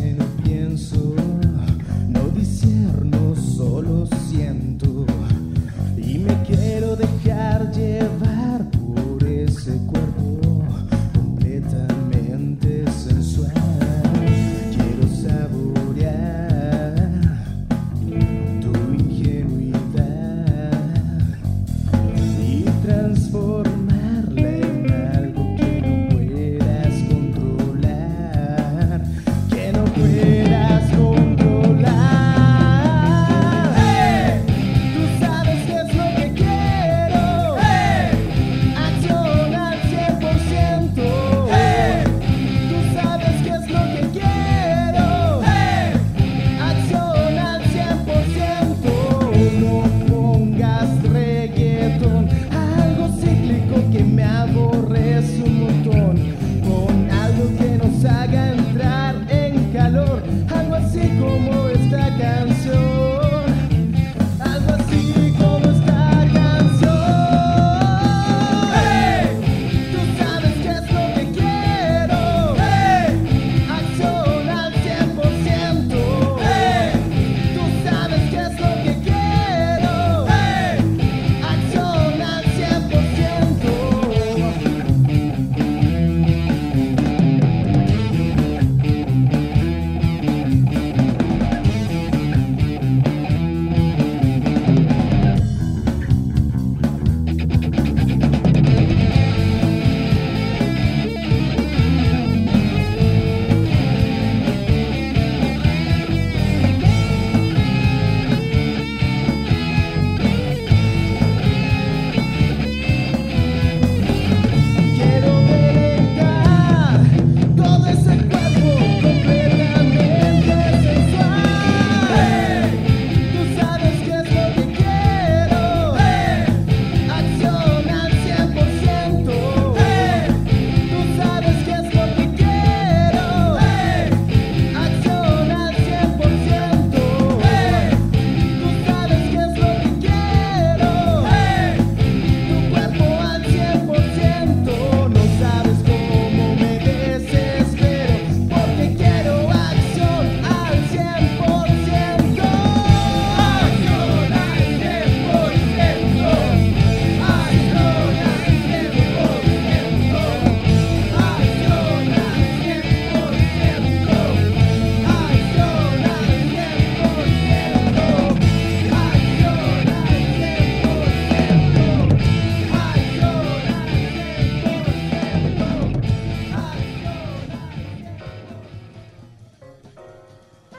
Solo siento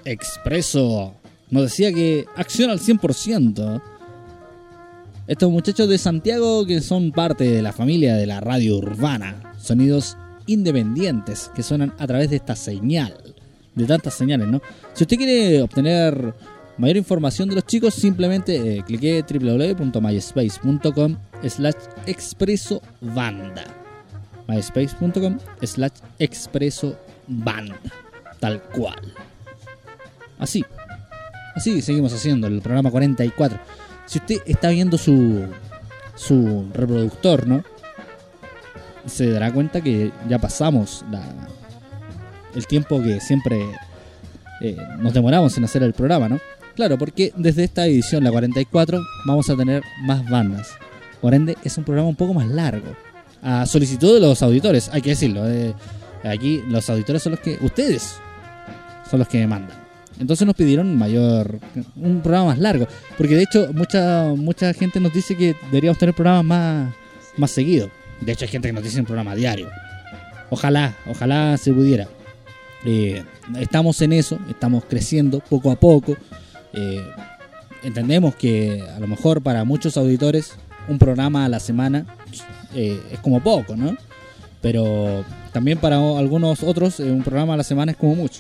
Expreso nos decía que acción al cien por ciento. Estos muchachos de Santiago que son parte de la familia de la radio urbana. Sonidos independientes que suenan a través de esta señal. De tantas señales, ¿no? Si usted quiere obtener mayor información de los chicos, simplemente eh, clique doble u doble u doble u punto myspace punto com slash expreso banda. myspace punto com slash expreso banda. Tal cual. Así. Así seguimos haciendo el programa cuarenta y cuatro. Si usted está viendo su su reproductor, ¿no? Se dará cuenta que ya pasamos la, el tiempo que siempre eh, nos demoramos en hacer el programa, ¿no? Claro, porque desde esta edición, la cuarenta y cuatro, vamos a tener más bandas. Por ende, es un programa un poco más largo. A solicitud de los auditores, hay que decirlo. Eh, aquí los auditores son los que... Ustedes son los que me mandan. Entonces nos pidieron mayor... Un programa más largo. Porque de hecho, mucha mucha gente nos dice que deberíamos tener programas más, más seguidos. De hecho, hay gente que nos dice un programa diario. Ojalá, ojalá se pudiera. Eh, estamos en eso, estamos creciendo poco a poco. Eh, entendemos que a lo mejor para muchos auditores un programa a la semana eh, es como poco, ¿no? Pero también para algunos otros eh, un programa a la semana es como mucho.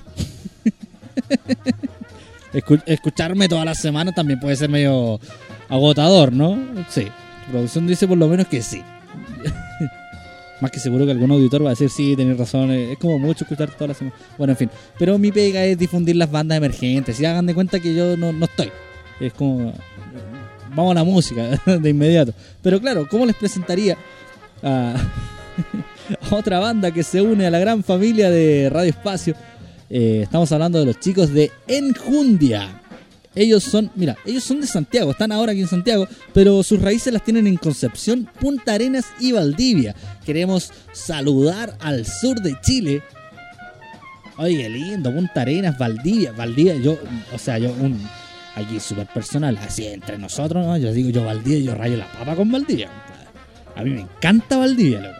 Escu- escucharme todas las semanas también puede ser medio agotador, ¿no? Sí, la producción dice por lo menos que sí. Más que seguro que algún auditor va a decir, sí, tenés razón, es como mucho escuchar toda la semana. Bueno, en fin. Pero mi pega es difundir las bandas emergentes. Y hagan de cuenta que yo no, no estoy. Es como... Vamos a la música de inmediato. Pero claro, ¿cómo les presentaría a, a otra banda que se une a la gran familia de Radio Espacio? Eh, estamos hablando de los chicos de Enjundia. Ellos son, mira, ellos son de Santiago, están ahora aquí en Santiago, pero sus raíces las tienen en Concepción, Punta Arenas y Valdivia. Queremos saludar al sur de Chile. Oye, qué lindo, Punta Arenas, Valdivia, Valdivia, yo, o sea, yo, un, aquí súper personal, así entre nosotros, ¿no? Yo digo, yo Valdivia, yo rayo la papa con Valdivia. A mí me encanta Valdivia, loco.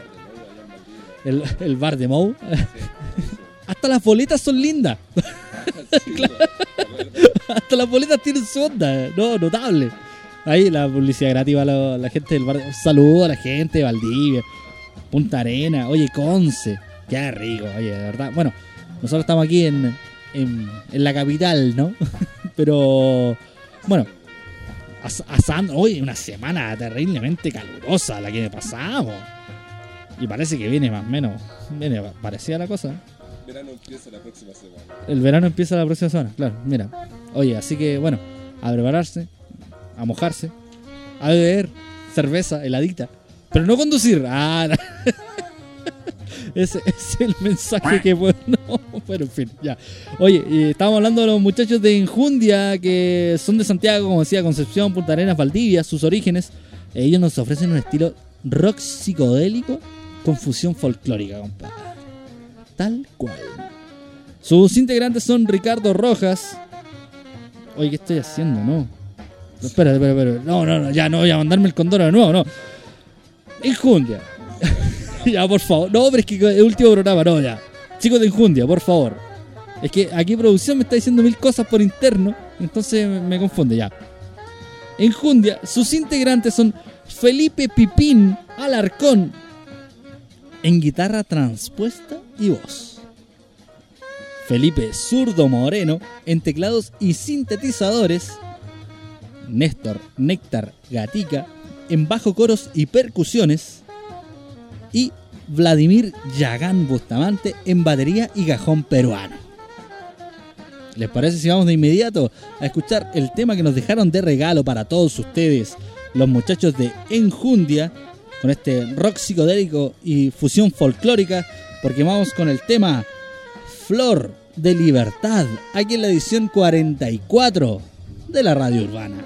El, el bar de Mou. Hasta las boletas son lindas. Claro. Hasta las boletas tienen su onda, no, notable. Ahí la publicidad gratis a la, la gente del bar. Un saludo a la gente de Valdivia, Punta Arenas, oye, Conce. Qué rico, oye, de verdad. Bueno, nosotros estamos aquí en, en, en la capital, ¿no? Pero, bueno, as, asando, oye, una semana terriblemente calurosa la que pasamos. Y parece que viene más o menos, viene parecida la cosa. El verano empieza la próxima semana. El verano empieza la próxima semana, claro, mira. Oye, así que bueno, a prepararse, a mojarse, a beber cerveza heladita, pero no conducir. Ah, no. Ese, ese es el mensaje que puedo. No, pero en fin, ya. Oye, y estábamos hablando de los muchachos de Enjundia, que son de Santiago, como decía, Concepción, Punta Arenas, Valdivia, sus orígenes. Ellos nos ofrecen un estilo rock psicodélico con fusión folclórica, compadre. Tal cual. Sus integrantes son Ricardo Rojas. Oye, ¿qué estoy haciendo? No. No, espera, espera, espera. No, no, no, ya no voy a mandarme el condoro de nuevo, no. Enjundia. Ya, por favor. No, pero es que es el último programa, no, ya. Chicos de Enjundia, por favor. Es que aquí producción me está diciendo mil cosas por interno, entonces me, me confunde, ya. Enjundia, sus integrantes son Felipe Pipín Alarcón en guitarra transpuesta y voz, Felipe Zurdo Moreno en teclados y sintetizadores, Néstor Néctar Gatica en bajo, coros y percusiones, y Vladimir Yagán Bustamante en batería y cajón peruano. ¿Les parece si vamos de inmediato a escuchar el tema que nos dejaron de regalo para todos ustedes, los muchachos de Enjundia, con este rock psicodélico y fusión folclórica? Porque vamos con el tema Flor de Libertad, aquí en la edición cuarenta y cuatro de la Radio Urbana.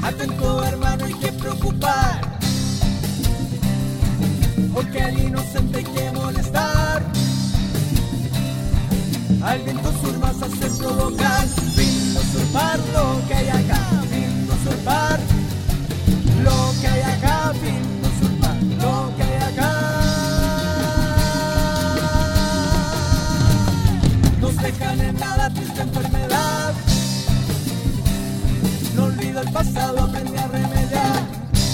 Atento hermano, hay que preocupar, porque al inocente hay que molestar. Al viento sur vas a hacer provocar, fin de usurpar lo que hay acá, fin de usurpar lo que hay acá, fin de usurpar lo que hay acá. Nos dejan en nada triste enfermedad, no olvida el pasado, aprende a remediar.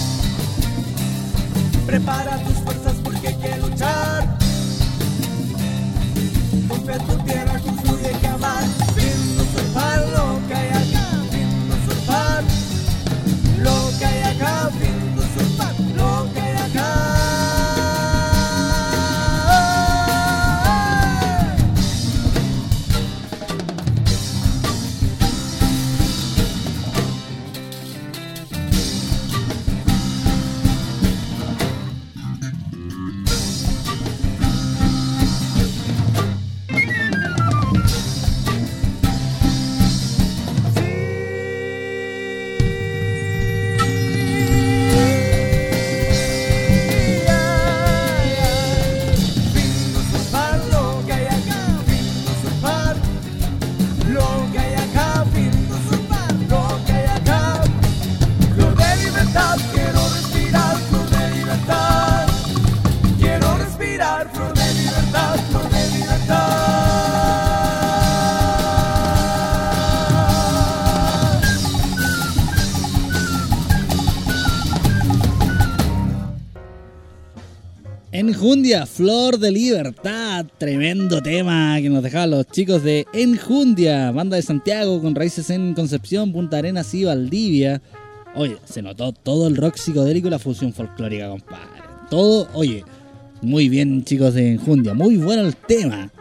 Prepara tus fuerzas porque hay que luchar. Confía en tu tierra, construye que amar. Fin de usurpar lo que hay acá, fin de usurpar lo que hay acá, fin de usurpar lo que hay acá. Enjundia, Flor de Libertad, tremendo tema que nos dejaban los chicos de Enjundia, banda de Santiago con raíces en Concepción, Punta Arenas y Valdivia. Oye, se notó todo el rock psicodélico y la fusión folclórica, compadre. Todo, oye, muy bien chicos de Enjundia, muy bueno el tema.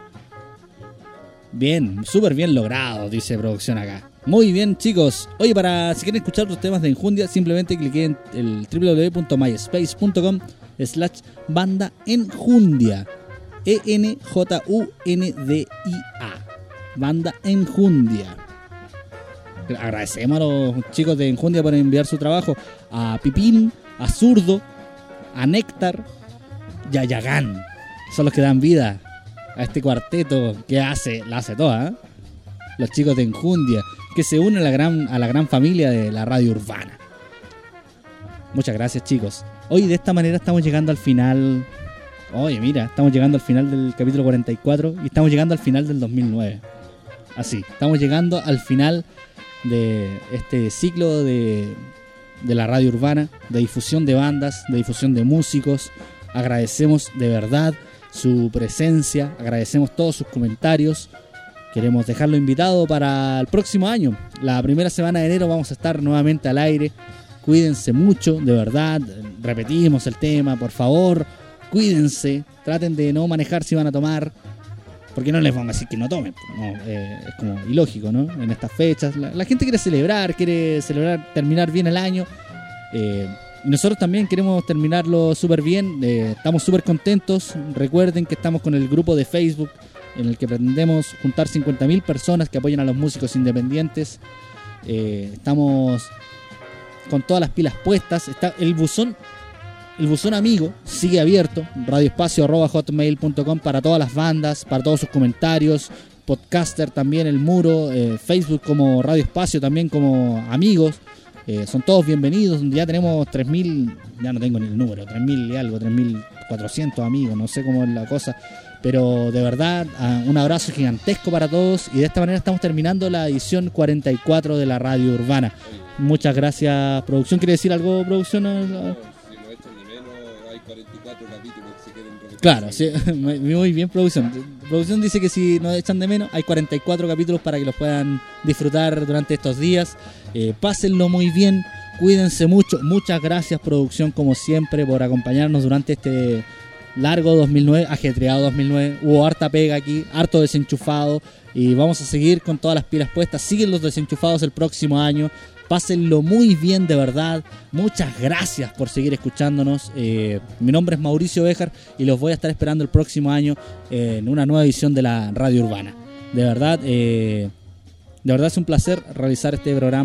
Bien, súper bien logrado, dice producción acá. Muy bien chicos. Oye, para si quieren escuchar los temas de Enjundia, simplemente cliquen en el doble u doble u doble u punto myspace punto com slash banda Enjundia, E N J U N D I A, banda Enjundia. Agradecemos a los chicos de Enjundia por enviar su trabajo, a Pipín, a Zurdo, a Néctar y a Yagán. Son los que dan vida a este cuarteto que hace, la hace toda, ¿eh? Los chicos de Enjundia, que se unen a la gran, a la gran familia de la radio urbana. Muchas gracias chicos. Hoy de esta manera estamos llegando al final. Oye, mira, estamos llegando al final del capítulo cuarenta y cuatro y estamos llegando al final del dos mil nueve. Así, estamos llegando al final de este ciclo de, de la radio urbana, de difusión de bandas, de difusión de músicos. Agradecemos de verdad su presencia, agradecemos todos sus comentarios. Queremos dejarlo invitado para el próximo año. La primera semana de enero vamos a estar nuevamente al aire. Cuídense mucho, de verdad. Repetimos el tema, por favor. Cuídense. Traten de no manejar si van a tomar. Porque no les vamos a decir que no tomen. No, eh, es como ilógico, ¿no? En estas fechas. La, la gente quiere celebrar, quiere celebrar, terminar bien el año. Eh, y nosotros también queremos terminarlo súper bien. Eh, estamos súper contentos. Recuerden que estamos con el grupo de Facebook en el que pretendemos juntar cincuenta mil personas que apoyen a los músicos independientes. Eh, estamos con todas las pilas puestas. Está el buzón, el buzón amigo sigue abierto, radioespacio arroba hotmail punto com, para todas las bandas, para todos sus comentarios. Podcaster también, el muro, eh, Facebook como Radio Espacio también como amigos. Eh, son todos bienvenidos. Ya tenemos tres mil, ya no tengo ni el número, tres mil y algo, tres mil cuatrocientos amigos, no sé cómo es la cosa. Pero de verdad, un abrazo gigantesco para todos. Y de esta manera estamos terminando la edición cuarenta y cuatro de la radio urbana. Muchas gracias, producción. ¿Quiere decir algo, producción? No, si nos echan de menos, hay cuarenta y cuatro capítulos si quieren repetir. Claro, sí, muy bien, producción. Producción dice que si nos echan de menos, hay cuarenta y cuatro capítulos para que los puedan disfrutar durante estos días. Eh, pásenlo muy bien, cuídense mucho. Muchas gracias, producción, como siempre, por acompañarnos durante este largo dos mil nueve, ajetreado dos mil nueve. Hubo harta pega aquí, harto desenchufado, y vamos a seguir con todas las pilas puestas. Siguen los desenchufados el próximo año. Pásenlo muy bien, de verdad. Muchas gracias por seguir escuchándonos. Eh, mi nombre es Mauricio Béjar y los voy a estar esperando el próximo año eh, en una nueva edición de la Radio Urbana. De verdad, eh, de verdad es un placer realizar este programa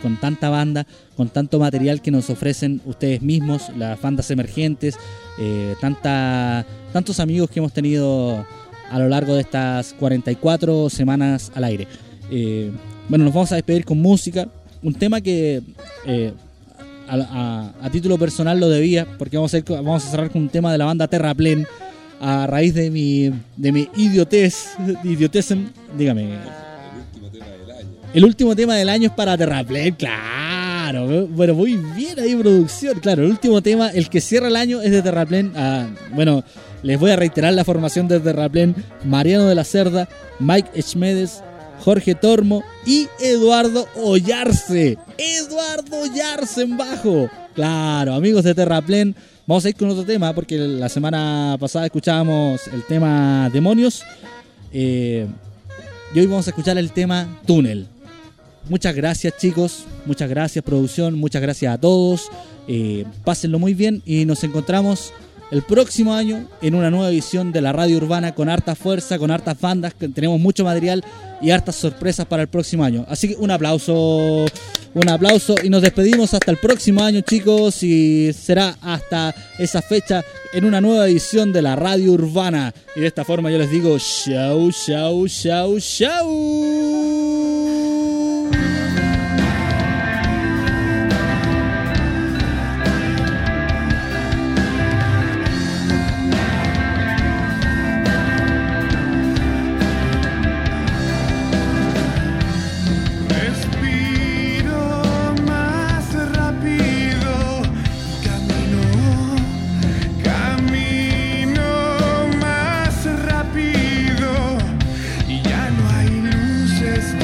con tanta banda, con tanto material que nos ofrecen ustedes mismos, las bandas emergentes, eh, tanta, tantos amigos que hemos tenido a lo largo de estas cuarenta y cuatro semanas al aire. Eh, bueno, nos vamos a despedir con música, un tema que eh, a, a, a título personal lo debía, porque vamos a, ir, vamos a cerrar con un tema de la banda Terraplén, a raíz de mi de mi idiotez, idiotezem, dígame. El último tema del año. El último tema del año es para Terraplén, claro. Bueno, muy bien ahí, producción. Claro, el último tema, el que cierra el año, es de Terraplén. Ah, bueno, les voy a reiterar la formación de Terraplén: Mariano de la Cerda, Mike Echmedes, Jorge Tormo y Eduardo Ollarse. Eduardo Ollarse en bajo. Claro, amigos de Terraplén. Vamos a ir con otro tema, porque la semana pasada escuchábamos el tema Demonios. Eh, y hoy vamos a escuchar el tema Túnel. Muchas gracias, chicos. Muchas gracias, producción. Muchas gracias a todos. Eh, pásenlo muy bien y nos encontramos el próximo año en una nueva edición de la Radio Urbana con harta fuerza, con hartas bandas. Que tenemos mucho material y hartas sorpresas para el próximo año. Así que un aplauso. Un aplauso y nos despedimos hasta el próximo año, chicos, y será hasta esa fecha en una nueva edición de la Radio Urbana. Y de esta forma yo les digo chau, chau, chau, chau. Y ya no hay luces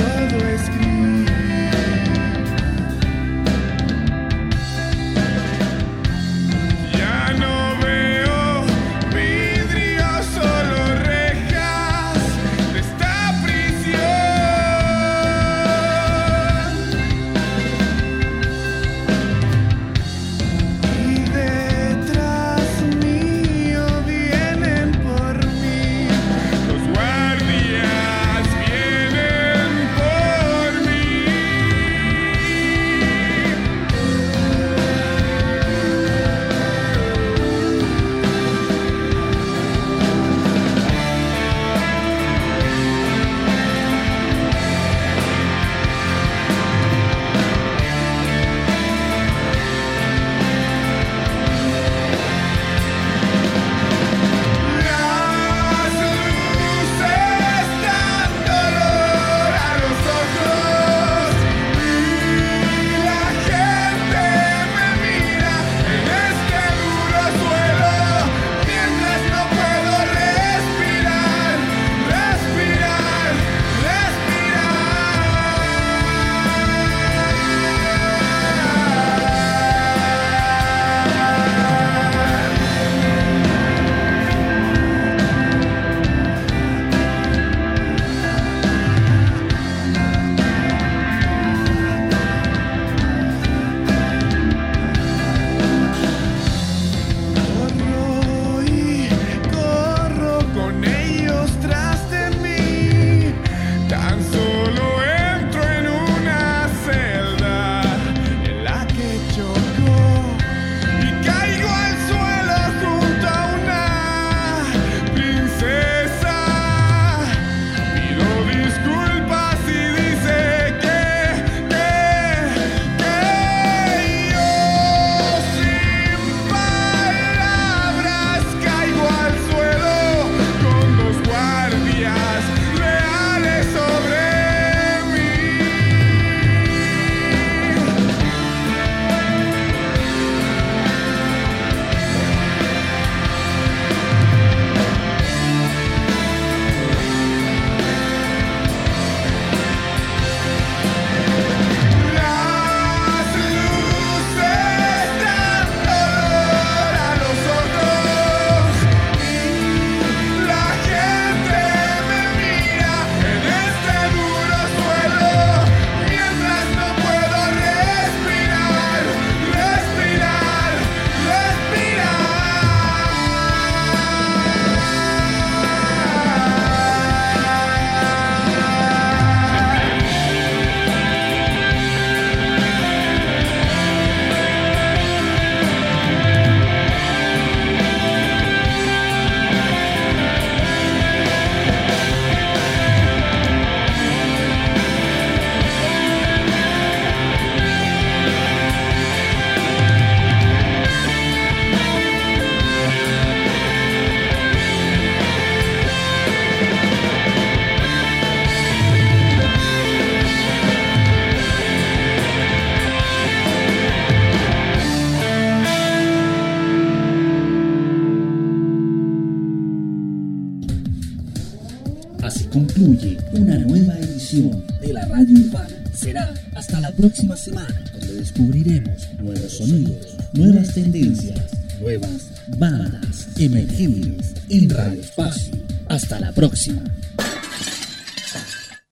Así concluye una nueva edición de la Radio Urbana. Será hasta la próxima semana, donde descubriremos nuevos sonidos, nuevas tendencias, nuevas bandas emergentes en Radio Espacio. Hasta la próxima.